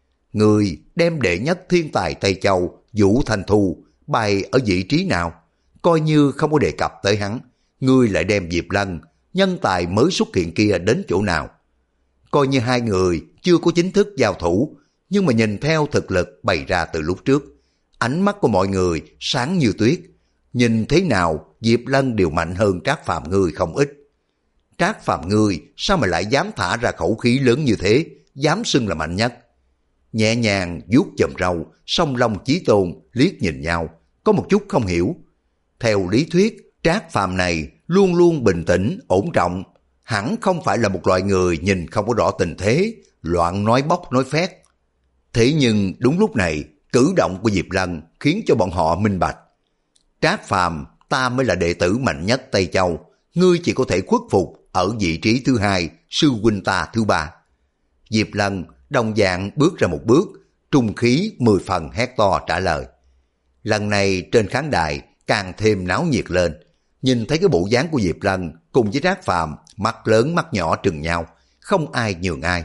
Người đem đệ nhất thiên tài Tây Châu Vũ Thanh Thu bày ở vị trí nào? Coi như không có đề cập tới hắn, ngươi lại đem Diệp Lân, nhân tài mới xuất hiện kia đến chỗ nào? Coi như hai người chưa có chính thức giao thủ, nhưng mà nhìn theo thực lực bày ra từ lúc trước, ánh mắt của mọi người sáng như tuyết. Nhìn thế nào Diệp Lân đều mạnh hơn Trác Phàm ngươi không ít. Trác Phàm ngươi sao mà lại dám thả ra khẩu khí lớn như thế, dám xưng là mạnh nhất? Nhẹ nhàng vuốt chòm râu, song long chí tôn liếc nhìn nhau, có một chút không hiểu. Theo lý thuyết, Trác Phàm này luôn luôn bình tĩnh, ổn trọng, hẳn không phải là một loại người nhìn không có rõ tình thế, loạn nói bóc nói phét. Thế nhưng đúng lúc này, cử động của Diệp Lân khiến cho bọn họ minh bạch. Trác Phàm, ta mới là đệ tử mạnh nhất Tây Châu, ngươi chỉ có thể khuất phục ở vị trí thứ hai, sư huynh ta thứ ba. Diệp Lân đồng dạng bước ra một bước, trung khí mười phần hét to trả lời. Lần này trên khán đài càng thêm náo nhiệt lên, nhìn thấy cái bộ dáng của Diệp Lân cùng với Trác Phàm, mắt lớn mắt nhỏ trừng nhau, không ai nhường ai.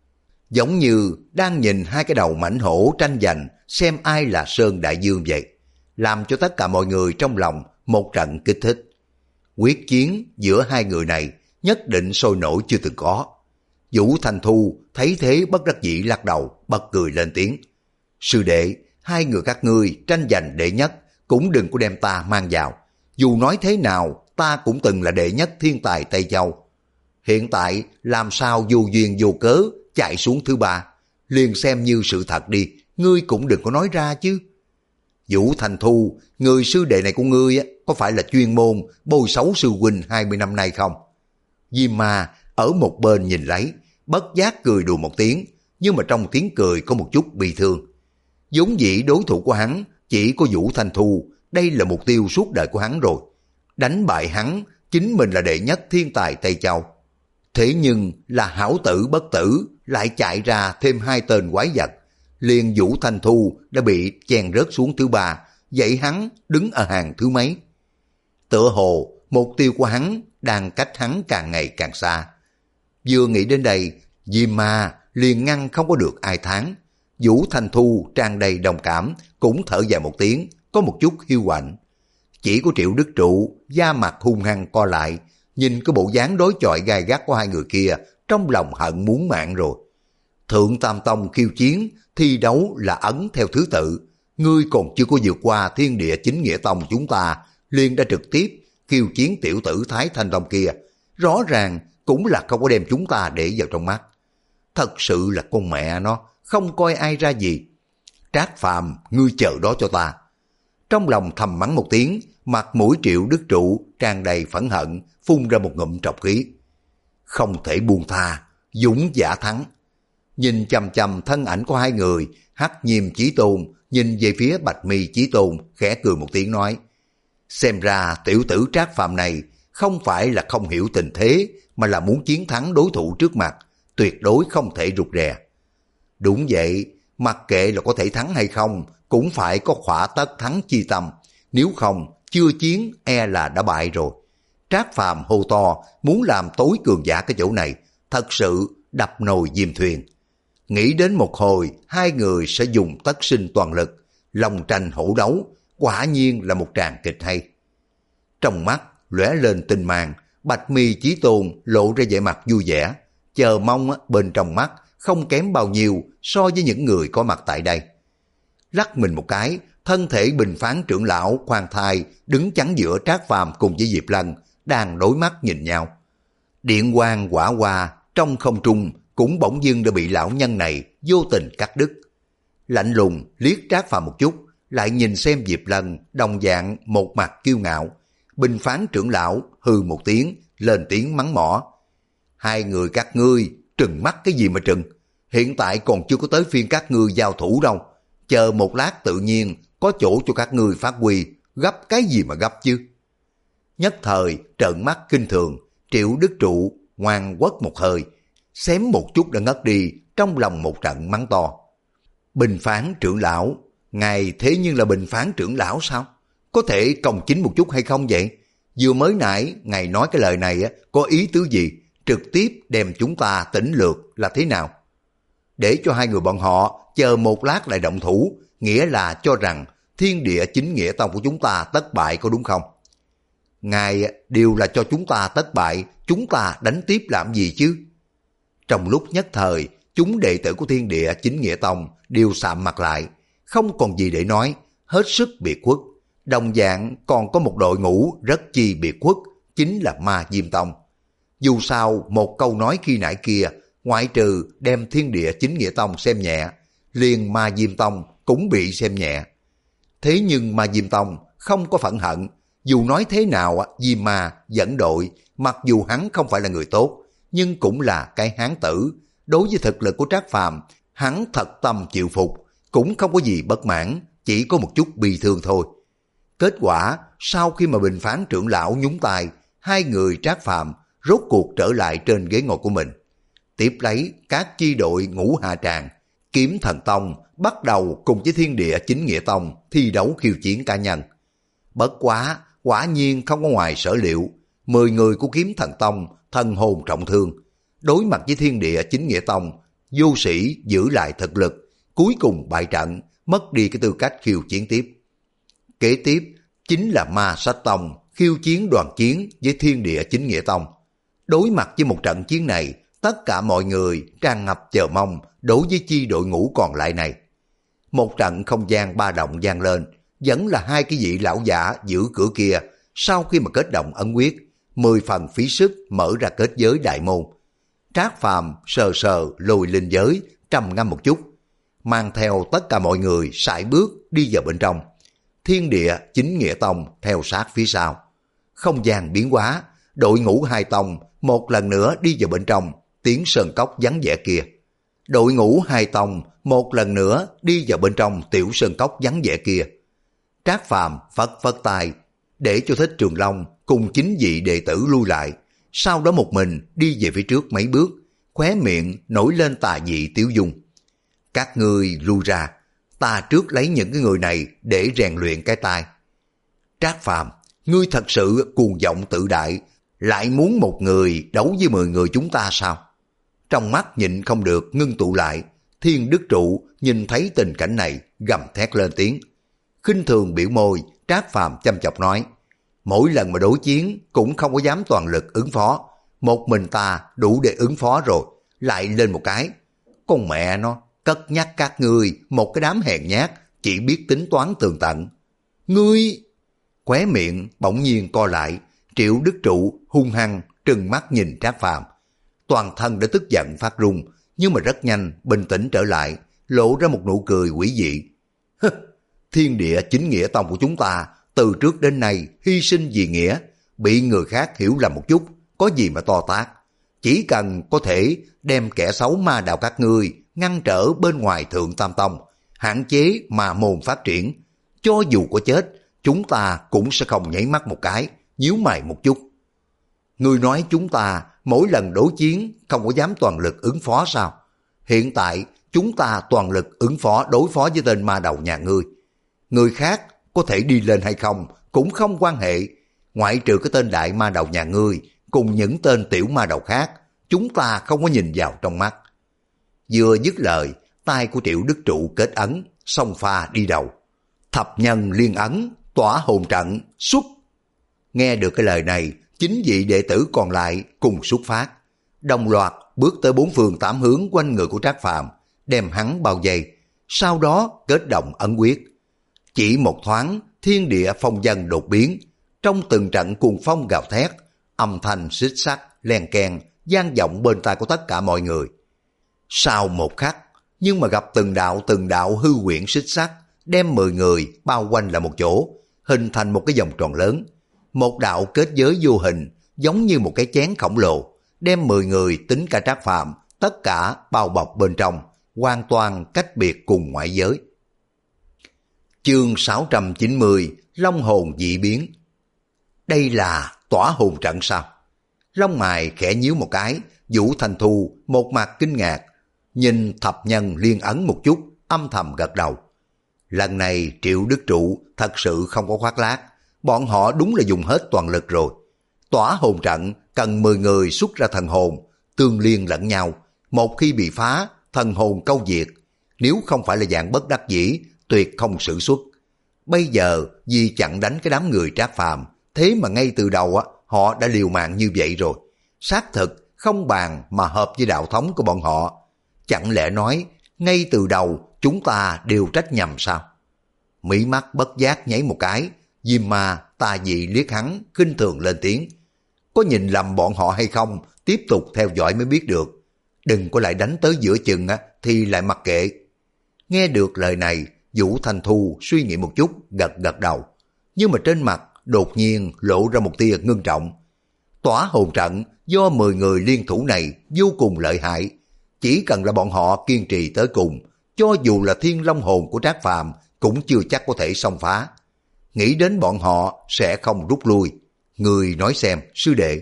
Giống như đang nhìn hai cái đầu mãnh hổ tranh giành xem ai là Sơn Đại Dương vậy, làm cho tất cả mọi người trong lòng một trận kích thích. Quyết chiến giữa hai người này nhất định sôi nổi chưa từng có. Vũ Thanh Thu thấy thế bất đắc dĩ lắc đầu, bật cười lên tiếng. Sư đệ, hai người các ngươi tranh giành đệ nhất, cũng đừng có đem ta mang vào. Dù nói thế nào, ta cũng từng là đệ nhất thiên tài Tây Châu. Hiện tại làm sao vô duyên vô cớ chạy xuống thứ ba, liền xem như sự thật đi, ngươi cũng đừng có nói ra chứ. Vũ Thanh Thu, người sư đệ này của ngươi có phải là chuyên môn bôi xấu sư huynh hai mươi năm nay không? Diêm Ma ở một bên nhìn lấy, bất giác cười đùa một tiếng, nhưng mà trong tiếng cười có một chút bi thương. Vốn dĩ đối thủ của hắn chỉ có Vũ Thanh Thu, đây là mục tiêu suốt đời của hắn rồi. Đánh bại hắn, chính mình là đệ nhất thiên tài Tây Châu. Thế nhưng là hảo tử bất tử, lại chạy ra thêm hai tên quái vật. Liền Vũ Thanh Thu đã bị chèn rớt xuống thứ ba, vậy hắn đứng ở hàng thứ mấy? Tựa hồ, mục tiêu của hắn đang cách hắn càng ngày càng xa. Vừa nghĩ đến đây, Diêm Ma liền ngăn không có được ai thán. Vũ Thanh Thu tràn đầy đồng cảm, cũng thở dài một tiếng, có một chút hiu quạnh. Chỉ có Triệu Đức Trụ, da mặt hung hăng co lại, nhìn cái bộ dáng đối chọi gai gắt của hai người kia, trong lòng hận muốn mạng rồi. Thượng Tam Tông khiêu chiến, thi đấu là ấn theo thứ tự. Ngươi còn chưa có vượt qua Thiên Địa Chính Nghĩa Tông chúng ta, liền đã trực tiếp khiêu chiến tiểu tử Thái Thanh Tông kia. Rõ ràng cũng là không có đem chúng ta để vào trong mắt. Thật sự là con mẹ nó, không coi ai ra gì. Trác Phàm, ngươi chờ đó cho ta. Trong lòng thầm mắng một tiếng, mặt mũi Triệu Đức Trụ tràn đầy phẫn hận, phun ra một ngụm trọc khí. Không thể buông tha, dũng giả thắng. Nhìn chằm chằm thân ảnh của hai người, Hắc Nhiêm Chí Tôn nhìn về phía Bạch Mi Chí Tôn, khẽ cười một tiếng nói: xem ra tiểu tử Trác Phàm này không phải là không hiểu tình thế, mà là muốn chiến thắng đối thủ trước mặt, tuyệt đối không thể rụt rè. Đúng vậy, mặc kệ là có thể thắng hay không, cũng phải có khỏa tất thắng chi tâm, nếu không, chưa chiến e là đã bại rồi. Trác Phàm hô to, muốn làm tối cường giả cái chỗ này, thật sự đập nồi diêm thuyền. Nghĩ đến một hồi, hai người sẽ dùng tất sinh toàn lực, lòng tranh hổ đấu, quả nhiên là một tràng kịch hay. Trong mắt lóe lên tinh mang, Bạch Mi Chí Tôn lộ ra vẻ mặt vui vẻ, chờ mong bên trong mắt không kém bao nhiêu so với những người có mặt tại đây. Lắc mình một cái, thân thể Bình Phán trưởng lão khoan thai đứng chắn giữa Trác Phàm cùng với Diệp Lân, đang đối mắt nhìn nhau. Điện quang quả hoa trong không trung cũng bỗng dưng đã bị lão nhân này vô tình cắt đứt. Lạnh lùng liếc Trác Phàm một chút, lại nhìn xem Diệp Lân đồng dạng một mặt kiêu ngạo. Bình Phán trưởng lão hừ một tiếng, lên tiếng mắng mỏ: hai người các ngươi trừng mắt cái gì mà trừng, hiện tại còn chưa có tới phiên các ngươi giao thủ đâu, chờ một lát tự nhiên có chỗ cho các ngươi phát huy, gấp cái gì mà gấp chứ. Nhất thời trợn mắt kinh thường, Triệu Đức Trụ ngoan quất một hơi, xém một chút đã ngất đi, trong lòng một trận mắng to: Bình Phán trưởng lão, ngài thế nhưng là Bình Phán trưởng lão sao? Có thể công chính một chút hay không vậy? Vừa mới nãy ngài nói cái lời này có ý tứ gì? Trực tiếp đem chúng ta tỉnh lược là thế nào? Để cho hai người bọn họ chờ một lát lại động thủ, nghĩa là cho rằng thiên địa chính nghĩa tông của chúng ta tất bại, có đúng không? Ngài đều là cho chúng ta tất bại, chúng ta đánh tiếp làm gì chứ? Trong lúc nhất thời, chúng đệ tử của thiên địa chính nghĩa tông đều sạm mặt lại, không còn gì để nói, hết sức biệt khuất. Đồng dạng còn có một đội ngũ rất chi biệt khuất, chính là Ma Diêm Tông. Dù sao một câu nói khi nãy kia, ngoại trừ đem thiên địa chính nghĩa tông xem nhẹ, liền Ma Diêm Tông cũng bị xem nhẹ. Thế nhưng Ma Diêm Tông không có phẫn hận, dù nói thế nào Diêm Ma dẫn đội, mặc dù hắn không phải là người tốt, nhưng cũng là cái hán tử. Đối với thực lực của Trác Phàm, hắn thật tâm chịu phục, cũng không có gì bất mãn, chỉ có một chút bi thương thôi. Kết quả, sau khi mà Bình Phán trưởng lão nhúng tay, hai người Trác Phàm rốt cuộc trở lại trên ghế ngồi của mình. Tiếp lấy, các chi đội Ngũ Hạ Tràng, Kiếm Thần Tông bắt đầu cùng với thiên địa chính nghĩa tông thi đấu khiêu chiến cá nhân. Bất quá, quả nhiên không có ngoài sở liệu, mười người của Kiếm Thần Tông thân hồn trọng thương. Đối mặt với thiên địa chính nghĩa tông, vô sĩ giữ lại thực lực, cuối cùng bại trận, mất đi cái tư cách khiêu chiến tiếp. Kế tiếp chính là Ma Sách Tông khiêu chiến đoàn chiến với thiên địa chính nghĩa tông. Đối mặt với một trận chiến này, tất cả mọi người tràn ngập chờ mong đối với chi đội ngũ còn lại này. Một trận không gian ba động vang lên, vẫn là hai cái vị lão giả giữ cửa kia, sau khi mà kết động ấn quyết, mười phần phí sức mở ra kết giới đại môn. Trác Phàm sờ sờ lùi linh giới, trầm ngâm một chút, mang theo tất cả mọi người sải bước đi vào bên trong. Thiên địa chính nghĩa tông theo sát phía sau. Không gian biến hóa, đội ngũ hai tông một lần nữa đi vào bên trong tiếng sơn cốc vắng vẻ kia. Đội ngũ hai tông một lần nữa đi vào bên trong tiểu sơn cốc vắng vẻ kia. Trác Phàm phất phất tay để cho Thích Trường Long cùng chính vị đệ tử lui lại, sau đó một mình đi về phía trước mấy bước, khóe miệng nổi lên tà dị tiếu dung. Các ngươi lui ra, ta trước lấy những cái người này để rèn luyện cái tai. Trác Phàm, ngươi thật sự cuồng vọng tự đại, lại muốn một người đấu với mười người chúng ta sao? Trong mắt nhịn không được ngưng tụ lại, Thiên Đức Trụ nhìn thấy tình cảnh này gầm thét lên tiếng. Khinh thường biểu môi, Trác Phàm chăm chọc nói, mỗi lần mà đối chiến cũng không có dám toàn lực ứng phó, một mình ta đủ để ứng phó rồi, lại lên một cái. Con mẹ nó, cất nhắc các ngươi một cái đám hèn nhát, chỉ biết tính toán tường tận. Ngươi... Khóe miệng bỗng nhiên co lại, Triệu Đức Trụ hung hăng trừng mắt nhìn Trác Phàm, toàn thân đã tức giận phát run, nhưng mà rất nhanh bình tĩnh trở lại, lộ ra một nụ cười quỷ dị. Thiên Địa Chính Nghĩa Tông của chúng ta từ trước đến nay hy sinh vì nghĩa, bị người khác hiểu lầm một chút, có gì mà to tát. Chỉ cần có thể đem kẻ xấu ma đạo các ngươi ngăn trở bên ngoài Thượng Tam Tông, hạn chế mà môn phát triển, cho dù có chết, chúng ta cũng sẽ không nháy mắt một cái, nhíu mày một chút. Ngươi nói chúng ta mỗi lần đối chiến không có dám toàn lực ứng phó sao? Hiện tại chúng ta toàn lực ứng phó đối phó với tên ma đầu nhà ngươi. Người khác có thể đi lên hay không cũng không quan hệ, ngoại trừ cái tên đại ma đầu nhà ngươi cùng những tên tiểu ma đầu khác, chúng ta không có nhìn vào trong mắt. Vừa dứt lời, tay của Triệu Đức Trụ kết ấn, song pha đi đầu. Thập nhân liên ấn, tỏa hồn trận, xuất. Nghe được cái lời này, chính vị đệ tử còn lại cùng xuất phát, đồng loạt bước tới bốn phương tám hướng quanh người của Trác Phàm, đem hắn bao vây, sau đó kết động ấn quyết. Chỉ một thoáng, thiên địa phong vân đột biến, trong từng trận cuồng phong gào thét, âm thanh xích sắt, len keng, vang vọng bên tai của tất cả mọi người. Sau một khắc, nhưng mà gặp từng đạo từng đạo hư quyển xích sắt, đem mười người bao quanh lại một chỗ, hình thành một cái vòng tròn lớn. Một đạo kết giới vô hình, giống như một cái chén khổng lồ, đem mười người tính cả Trác Phàm, tất cả bao bọc bên trong, hoàn toàn cách biệt cùng ngoại giới. Chương sáu trăm chín mươi, Long hồn dị biến. Đây là tỏa hồn trận sao? Lông mày khẽ nhíu một cái, Vũ Thanh Thu một mặt kinh ngạc, nhìn thập nhân liên ấn một chút, âm thầm gật đầu. Lần này Triệu Đức Trụ thật sự không có khoác lác, bọn họ đúng là dùng hết toàn lực rồi. Tỏa hồn trận cần mười người xuất ra thần hồn, tương liên lẫn nhau, một khi bị phá, thần hồn câu diệt, nếu không phải là dạng bất đắc dĩ, tuyệt không sử xuất. Bây giờ vì chặn đánh cái đám người Trác Phàm, thế mà ngay từ đầu á họ đã liều mạng như vậy rồi. Xác thực không bàn mà hợp với đạo thống của bọn họ. Chẳng lẽ nói ngay từ đầu chúng ta đều trách nhầm sao? Mí mắt bất giác nháy một cái, Diêm Ma tà dị liếc hắn, khinh thường lên tiếng. Có nhìn lầm bọn họ hay không, tiếp tục theo dõi mới biết được. Đừng có lại đánh tới giữa chừng á, thì lại mặc kệ. Nghe được lời này, Vũ Thanh Thu suy nghĩ một chút, gật gật đầu. Nhưng mà trên mặt đột nhiên lộ ra một tia ngưng trọng. Tỏa hồn trận do mười người liên thủ này vô cùng lợi hại. Chỉ cần là bọn họ kiên trì tới cùng, cho dù là thiên long hồn của Trác Phàm cũng chưa chắc có thể xông phá. Nghĩ đến bọn họ sẽ không rút lui. Người nói xem, sư đệ.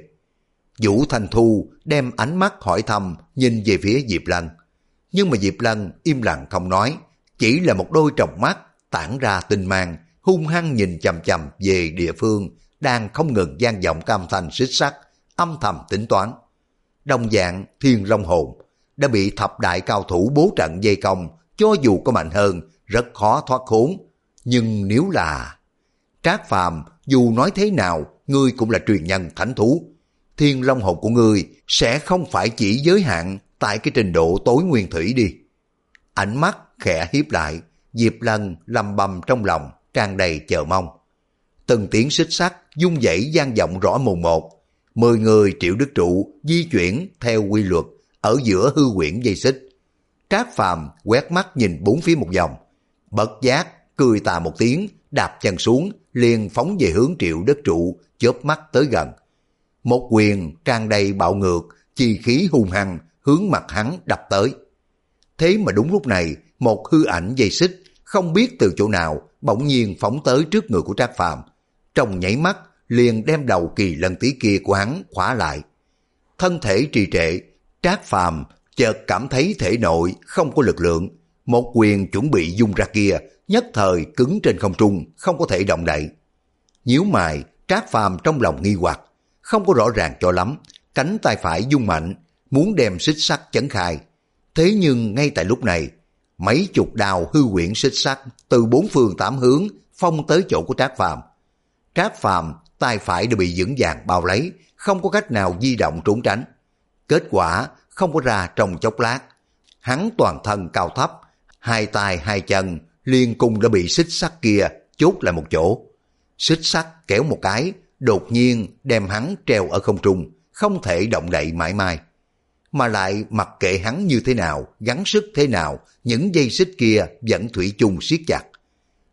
Vũ Thanh Thu đem ánh mắt hỏi thăm nhìn về phía Diệp Lân. Nhưng mà Diệp Lân im lặng không nói, chỉ là một đôi tròng mắt tản ra tinh mang, hung hăng nhìn chằm chằm về địa phương đang không ngừng vang vọng âm thanh xích sắt, âm thầm tính toán. Đồng dạng thiên long hồn đã bị thập đại cao thủ bố trận dây công, cho dù có mạnh hơn rất khó thoát khốn. Nhưng nếu là Trác Phàm, dù nói thế nào ngươi cũng là truyền nhân thánh thú, thiên long hồn của ngươi sẽ không phải chỉ giới hạn tại cái trình độ tối nguyên thủy đi. Ánh mắt khẽ hiếp lại, Diệp Lân lầm bầm trong lòng, tràn đầy chờ mong. Từng tiếng xích sắt dung dãy vang vọng rõ mồn một. Mười người Triệu Đức Trụ di chuyển theo quy luật ở giữa hư quyển dây xích. Trác Phàm quét mắt nhìn bốn phía một vòng, bất giác cười tà một tiếng, đạp chân xuống, liền phóng về hướng Triệu Đức Trụ, chớp mắt tới gần. Một quyền tràn đầy bạo ngược, chi khí hung hăng hướng mặt hắn đập tới. Thế mà đúng lúc này, một hư ảnh dây xích không biết từ chỗ nào bỗng nhiên phóng tới trước người của Trác Phàm, trong nháy mắt liền đem đầu kỳ lân tí kia của hắn khóa lại. Thân thể trì trệ, Trác Phàm chợt cảm thấy thể nội không có lực lượng, một quyền chuẩn bị dung ra kia nhất thời cứng trên không trung, không có thể động đậy. Nhíu mày, Trác Phàm trong lòng nghi hoặc, không có rõ ràng cho lắm, cánh tay phải dung mạnh, muốn đem xích sắt chấn khai. Thế nhưng ngay tại lúc này, mấy chục đào hư quyển xích sắt từ bốn phương tám hướng phong tới chỗ của Trác Phàm. Trác Phàm tay phải đều bị vững vàng bao lấy, không có cách nào di động trốn tránh. Kết quả không có ra trong chốc lát, hắn toàn thân cao thấp, hai tay hai chân liền cùng đã bị xích sắt kia chốt lại một chỗ. Xích sắt kéo một cái, đột nhiên đem hắn treo ở không trung, không thể động đậy mãi mai. Mà lại mặc kệ hắn như thế nào, gắng sức thế nào, những dây xích kia vẫn thủy chung siết chặt.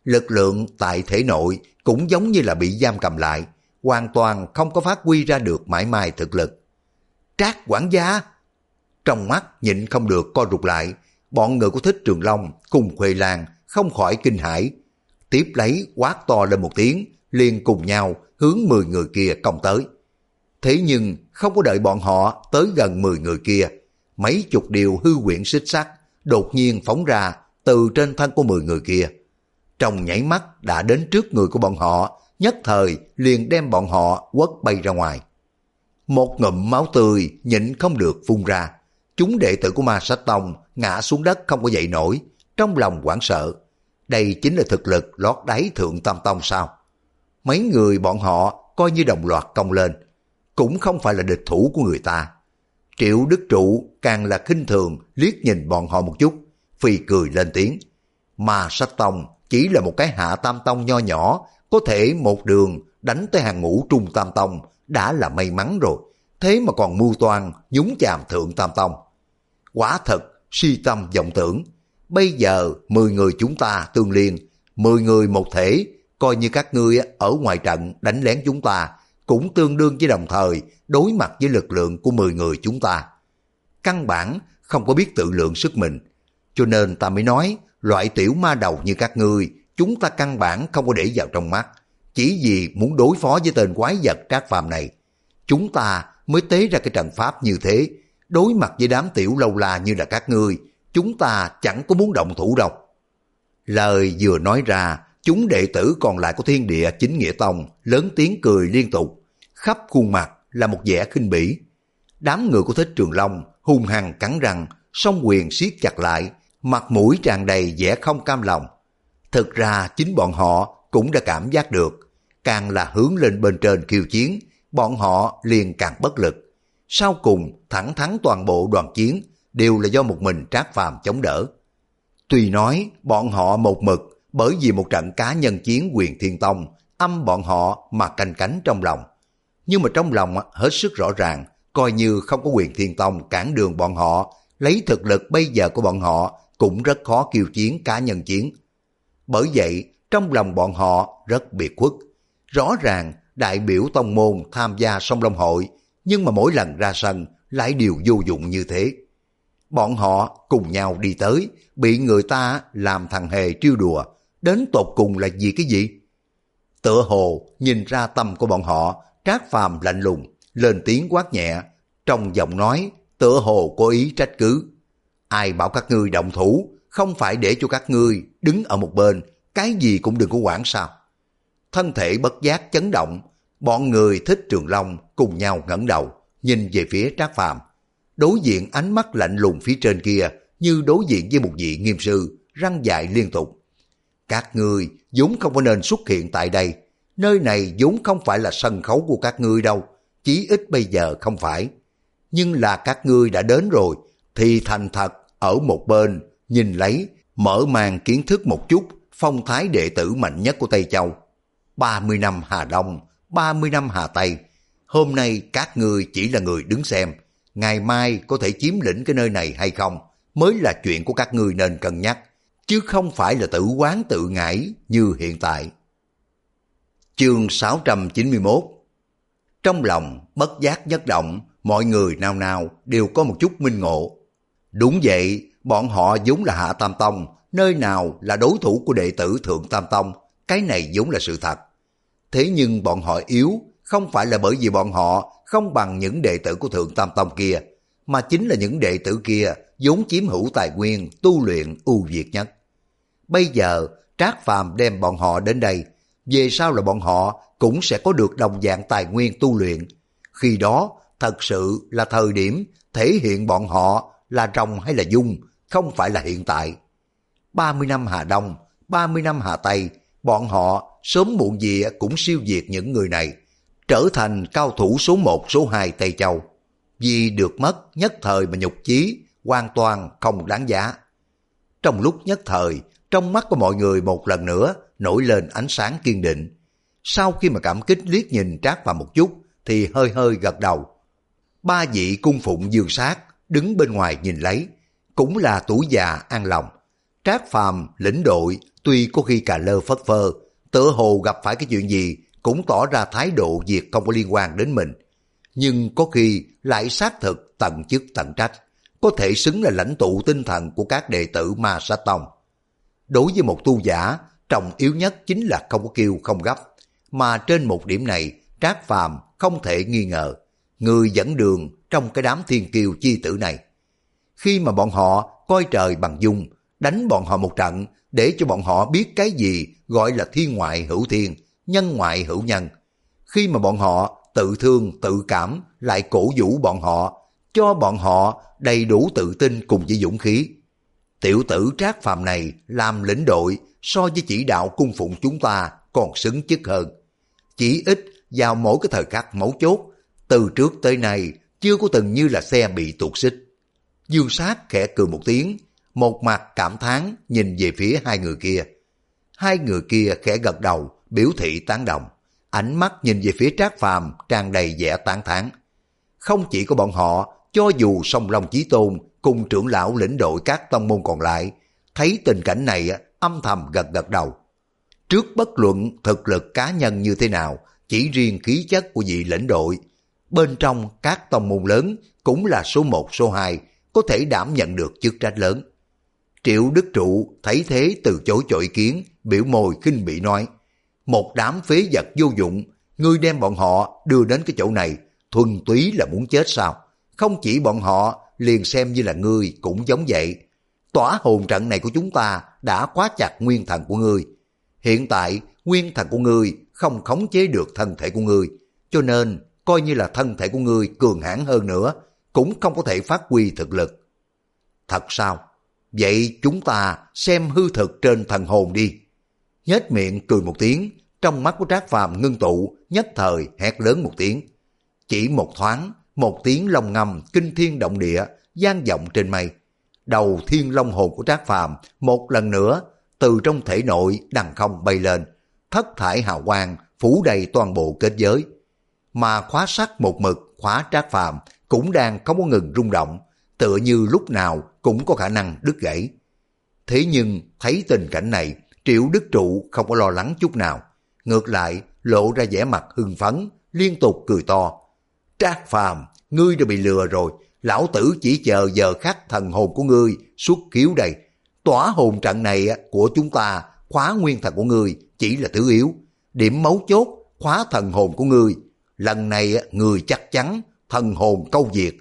lực lượng tại thể nội cũng giống như là bị giam cầm lại, hoàn toàn không có phát huy ra được mãi may thực lực. Trác quản gia! Trong mắt nhịn không được co rụt lại, bọn người của Thích Trường Long cùng Khuê Lan không khỏi kinh hãi. Tiếp lấy quát to lên một tiếng, liền cùng nhau hướng mười người kia công tới. Thế nhưng không có đợi bọn họ tới gần mười người kia, mấy chục điều hư quyển xích sắt đột nhiên phóng ra từ trên thân của mười người kia. Trong nháy mắt đã đến trước người của bọn họ, nhất thời liền đem bọn họ quất bay ra ngoài. Một ngụm máu tươi nhịn không được phun ra. Chúng đệ tử của Ma Sách Tông ngã xuống đất không có dậy nổi, trong lòng hoảng sợ. Đây chính là thực lực lót đáy Thượng Tam Tông sao? Mấy người bọn họ coi như đồng loạt công lên, cũng không phải là địch thủ của người ta. Triệu Đức Trụ càng là khinh thường liếc nhìn bọn họ một chút, phì cười lên tiếng. Ma Sách Tông chỉ là một cái hạ tam tông nho nhỏ, có thể một đường đánh tới hàng ngũ trung tam tông đã là may mắn rồi, thế mà còn mưu toan nhúng chàm Thượng Tam Tông. Quả thật si tâm vọng tưởng. Bây giờ mười người chúng ta tương liên, mười người một thể, coi như các ngươi ở ngoài trận đánh lén chúng ta cũng tương đương với đồng thời đối mặt với lực lượng của mười người chúng ta. Căn bản không có biết tự lượng sức mình, cho nên ta mới nói loại tiểu ma đầu như các ngươi chúng ta căn bản không có để vào trong mắt. Chỉ vì muốn đối phó với tên quái vật Trác Phàm này, chúng ta mới tế ra cái trận pháp như thế. Đối mặt với đám tiểu lâu la như là các ngươi, chúng ta chẳng có muốn động thủ đâu. Lời vừa nói ra, chúng đệ tử còn lại của Thiên Địa Chính Nghĩa Tông lớn tiếng cười liên tục, khắp khuôn mặt là một vẻ khinh bỉ. Đám người của Thích Trường Long hung hăng cắn răng, song quyền siết chặt lại, mặt mũi tràn đầy vẻ không cam lòng. Thực ra chính bọn họ cũng đã cảm giác được, càng là hướng lên bên trên khiêu chiến, bọn họ liền càng bất lực. Sau cùng thẳng thắn toàn bộ đoàn chiến đều là do một mình Trác Phàm chống đỡ. Tuy nói bọn họ một mực bởi vì một trận cá nhân chiến Quyền Thiên Tông âm bọn họ mà canh cánh trong lòng, nhưng mà trong lòng hết sức rõ ràng, coi như không có Quyền Thiên Tông cản đường bọn họ, lấy thực lực bây giờ của bọn họ cũng rất khó kiêu chiến cá nhân chiến. Bởi vậy trong lòng bọn họ rất biệt khuất. Rõ ràng đại biểu tông môn tham gia Song Long hội, nhưng mà mỗi lần ra sân lại đều vô dụng như thế. Bọn họ cùng nhau đi tới, bị người ta làm thằng hề trêu đùa, đến tột cùng là vì cái gì? Tựa hồ nhìn ra tâm của bọn họ, Trác Phàm lạnh lùng lên tiếng quát nhẹ, trong giọng nói tựa hồ có ý trách cứ. Ai bảo các ngươi động thủ, không phải để cho các ngươi đứng ở một bên, cái gì cũng đừng có quản sao? Thân thể bất giác chấn động, bọn người Thích Trường Long cùng nhau ngẩng đầu, nhìn về phía Trác Phàm. Đối diện ánh mắt lạnh lùng phía trên kia, như đối diện với một vị nghiêm sư, răng dại liên tục. Các ngươi vốn không có nên xuất hiện tại đây, nơi này vốn không phải là sân khấu của các ngươi đâu, chí ít bây giờ không phải. Nhưng là các ngươi đã đến rồi, thì thành thật ở một bên, nhìn lấy, mở màn kiến thức một chút phong thái đệ tử mạnh nhất của Tây Châu. ba mươi năm Hà Đông, ba mươi năm Hà Tây, hôm nay các ngươi chỉ là người đứng xem, ngày mai có thể chiếm lĩnh cái nơi này hay không mới là chuyện của các ngươi nên cân nhắc, chứ không phải là tự oán tự ngãi như hiện tại. Chương sáu trăm chín mươi mốt. Trong lòng bất giác nhất động, mọi người nào nào đều có một chút minh ngộ. Đúng vậy, bọn họ vốn là Hạ Tam Tông, nơi nào là đối thủ của đệ tử Thượng Tam Tông, cái này vốn là sự thật. Thế nhưng bọn họ yếu, không phải là bởi vì bọn họ không bằng những đệ tử của Thượng Tam Tông kia, mà chính là những đệ tử kia vốn chiếm hữu tài nguyên tu luyện ưu việt nhất. Bây giờ Trác Phàm đem bọn họ đến đây, về sau là bọn họ cũng sẽ có được đồng dạng tài nguyên tu luyện. Khi đó thật sự là thời điểm thể hiện bọn họ là rồng hay là dung, không phải là hiện tại. ba mươi năm Hà Đông, ba mươi năm Hà Tây, bọn họ sớm muộn gì cũng siêu diệt những người này, trở thành cao thủ số một số hai Tây Châu. Vì được mất nhất thời mà nhục chí, hoàn toàn không đáng giá. Trong lúc nhất thời, trong mắt của mọi người một lần nữa nổi lên ánh sáng kiên định. Sau khi mà cảm kích liếc nhìn Trác Phàm một chút, thì hơi hơi gật đầu. Ba vị cung phụng dương sát đứng bên ngoài nhìn lấy, cũng là tuổi già an lòng. Trác Phàm lĩnh đội tuy có khi cà lơ phất phơ, tựa hồ gặp phải cái chuyện gì cũng tỏ ra thái độ việc không có liên quan đến mình. Nhưng có khi lại xác thực tận chức tận trách, có thể xứng là lãnh tụ tinh thần của các đệ tử Ma Sát Tông. Đối với một tu giả, trọng yếu nhất chính là không có kêu không gấp, mà trên một điểm này Trác Phàm không thể nghi ngờ, người dẫn đường trong cái đám thiên kiêu chi tử này. Khi mà bọn họ coi trời bằng dung, đánh bọn họ một trận để cho bọn họ biết cái gì gọi là thiên ngoại hữu thiên, nhân ngoại hữu nhân. Khi mà bọn họ tự thương tự cảm lại cổ vũ bọn họ, cho bọn họ đầy đủ tự tin cùng với dũng khí. Tiểu tử Trác Phàm này làm lĩnh đội so với chỉ đạo cung phụng chúng ta còn xứng chức hơn. Chỉ ít vào mỗi cái thời khắc mấu chốt, từ trước tới nay chưa có từng như là xe bị tuột xích. Dương Sát khẽ cười một tiếng, một mặt cảm thán nhìn về phía hai người kia. Hai người kia khẽ gật đầu, biểu thị tán đồng, ánh mắt nhìn về phía Trác Phàm tràn đầy vẻ tán thán. Không chỉ có bọn họ, cho dù Song Long Chí Tôn cùng trưởng lão lĩnh đội các tông môn còn lại, thấy tình cảnh này âm thầm gật gật đầu. Trước bất luận thực lực cá nhân như thế nào, chỉ riêng khí chất của vị lĩnh đội, bên trong các tông môn lớn cũng là số một số hai, có thể đảm nhận được chức trách lớn. Triệu Đức Trụ thấy thế từ chối cho ý kiến, biểu môi khinh bỉ nói, một đám phế vật vô dụng, ngươi đem bọn họ đưa đến cái chỗ này, thuần túy là muốn chết sao? Không chỉ bọn họ, liền xem như là ngươi cũng giống vậy. Tỏa hồn trận này của chúng ta đã khóa chặt nguyên thần của ngươi. Hiện tại, nguyên thần của ngươi không khống chế được thân thể của ngươi, cho nên coi như là thân thể của ngươi cường hãn hơn nữa, cũng không có thể phát huy thực lực. Thật sao? Vậy chúng ta xem hư thực trên thần hồn đi. Nhếch miệng cười một tiếng, trong mắt của Trác Phàm ngưng tụ, nhất thời hét lớn một tiếng. Chỉ một thoáng, một tiếng long ngâm kinh thiên động địa vang vọng trên mây. Đầu thiên long hồn của Trác Phàm một lần nữa từ trong thể nội đằng không bay lên, thất thải hào quang phủ đầy toàn bộ kết giới. Mà khóa sắt một mực khóa Trác Phàm cũng đang không có ngừng rung động, tựa như lúc nào cũng có khả năng đứt gãy. Thế nhưng thấy tình cảnh này, Triệu Đức Trụ không có lo lắng chút nào, ngược lại lộ ra vẻ mặt hưng phấn, liên tục cười to. Trác Phàm, ngươi đã bị lừa rồi, lão tử chỉ chờ giờ khắc thần hồn của ngươi xuất khiếu đây. Tỏa hồn trận này của chúng ta, khóa nguyên thần của ngươi chỉ là thứ yếu, điểm mấu chốt khóa thần hồn của ngươi. Lần này ngươi chắc chắn thần hồn câu diệt.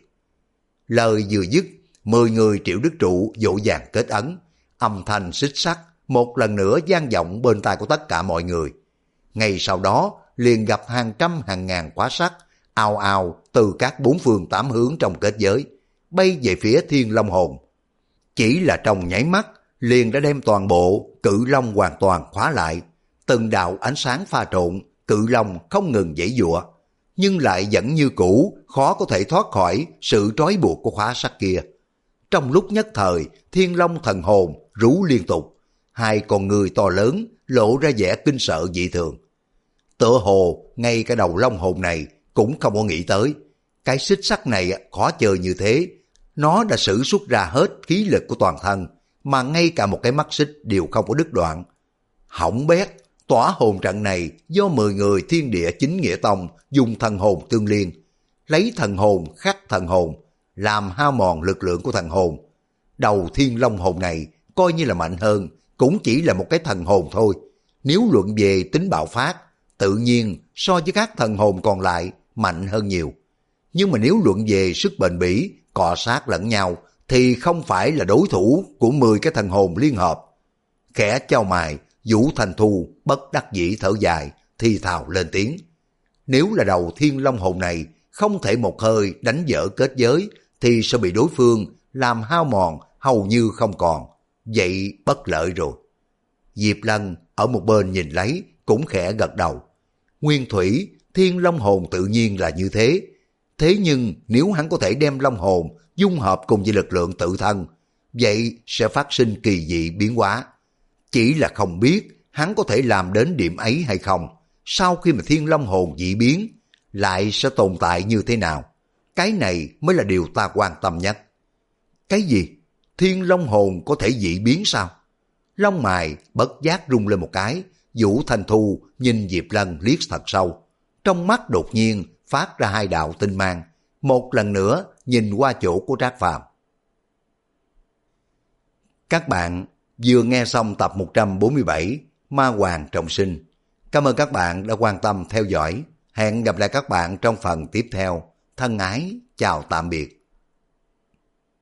Lời vừa dứt, mười người Triệu Đức Trụ vội vàng kết ấn, âm thanh xích sắt một lần nữa vang vọng bên tai của tất cả mọi người. Ngay sau đó liền gặp hàng trăm hàng ngàn khóa sắt ào ào từ các bốn phương tám hướng trong kết giới bay về phía Thiên Long hồn. Chỉ là trong nháy mắt liền đã đem toàn bộ Cự Long hoàn toàn khóa lại. Từng đạo ánh sáng pha trộn, Cự Long không ngừng giãy giụa, nhưng lại vẫn như cũ khó có thể thoát khỏi sự trói buộc của khóa sắt kia. Trong lúc nhất thời, Thiên Long thần hồn rú liên tục, hai con người to lớn lộ ra vẻ kinh sợ dị thường. Tựa hồ ngay cả đầu long hồn này cũng không có nghĩ tới, cái xích sắt này khó chơi như thế. Nó đã sử xuất ra hết khí lực của toàn thân, mà ngay cả một cái mắt xích đều không có đứt đoạn. Hỏng bét, tỏa hồn trận này do mười người Thiên Địa Chính Nghĩa Tông dùng thần hồn tương liên, lấy thần hồn khắc thần hồn, làm hao mòn lực lượng của thần hồn. Đầu Thiên Long hồn này coi như là mạnh hơn, cũng chỉ là một cái thần hồn thôi. Nếu luận về tính bạo phát, tự nhiên so với các thần hồn còn lại mạnh hơn nhiều. Nhưng mà nếu luận về sức bền bỉ, cọ sát lẫn nhau, thì không phải là đối thủ của mười cái thần hồn liên hợp. Khẽ chau mày, Vũ Thành Thu bất đắc dĩ thở dài, thì thào lên tiếng. Nếu là đầu Thiên Long hồn này không thể một hơi đánh vỡ kết giới, thì sẽ bị đối phương làm hao mòn hầu như không còn. Vậy bất lợi rồi. Diệp Lân ở một bên nhìn lấy cũng khẽ gật đầu. Nguyên thủy, Thiên Long hồn tự nhiên là như thế. Thế nhưng nếu hắn có thể đem long hồn dung hợp cùng với lực lượng tự thân, vậy sẽ phát sinh kỳ dị biến hóa. Chỉ là không biết hắn có thể làm đến điểm ấy hay không. Sau khi mà Thiên Long hồn dị biến, lại sẽ tồn tại như thế nào? Cái này mới là điều ta quan tâm nhất. Cái gì? Thiên Long hồn có thể dị biến sao? lông mày bất giác rung lên một cái. Vũ Thanh Thu nhìn Diệp Lân liếc thật sâu, trong mắt đột nhiên phát ra hai đạo tinh mang, một lần nữa nhìn qua chỗ của Trác Phàm. Các bạn vừa nghe xong tập một trăm bốn mươi bảy Ma Hoàng Trọng Sinh. Cảm ơn các bạn đã quan tâm theo dõi. Hẹn gặp lại các bạn trong phần tiếp theo. Thân ái, chào tạm biệt.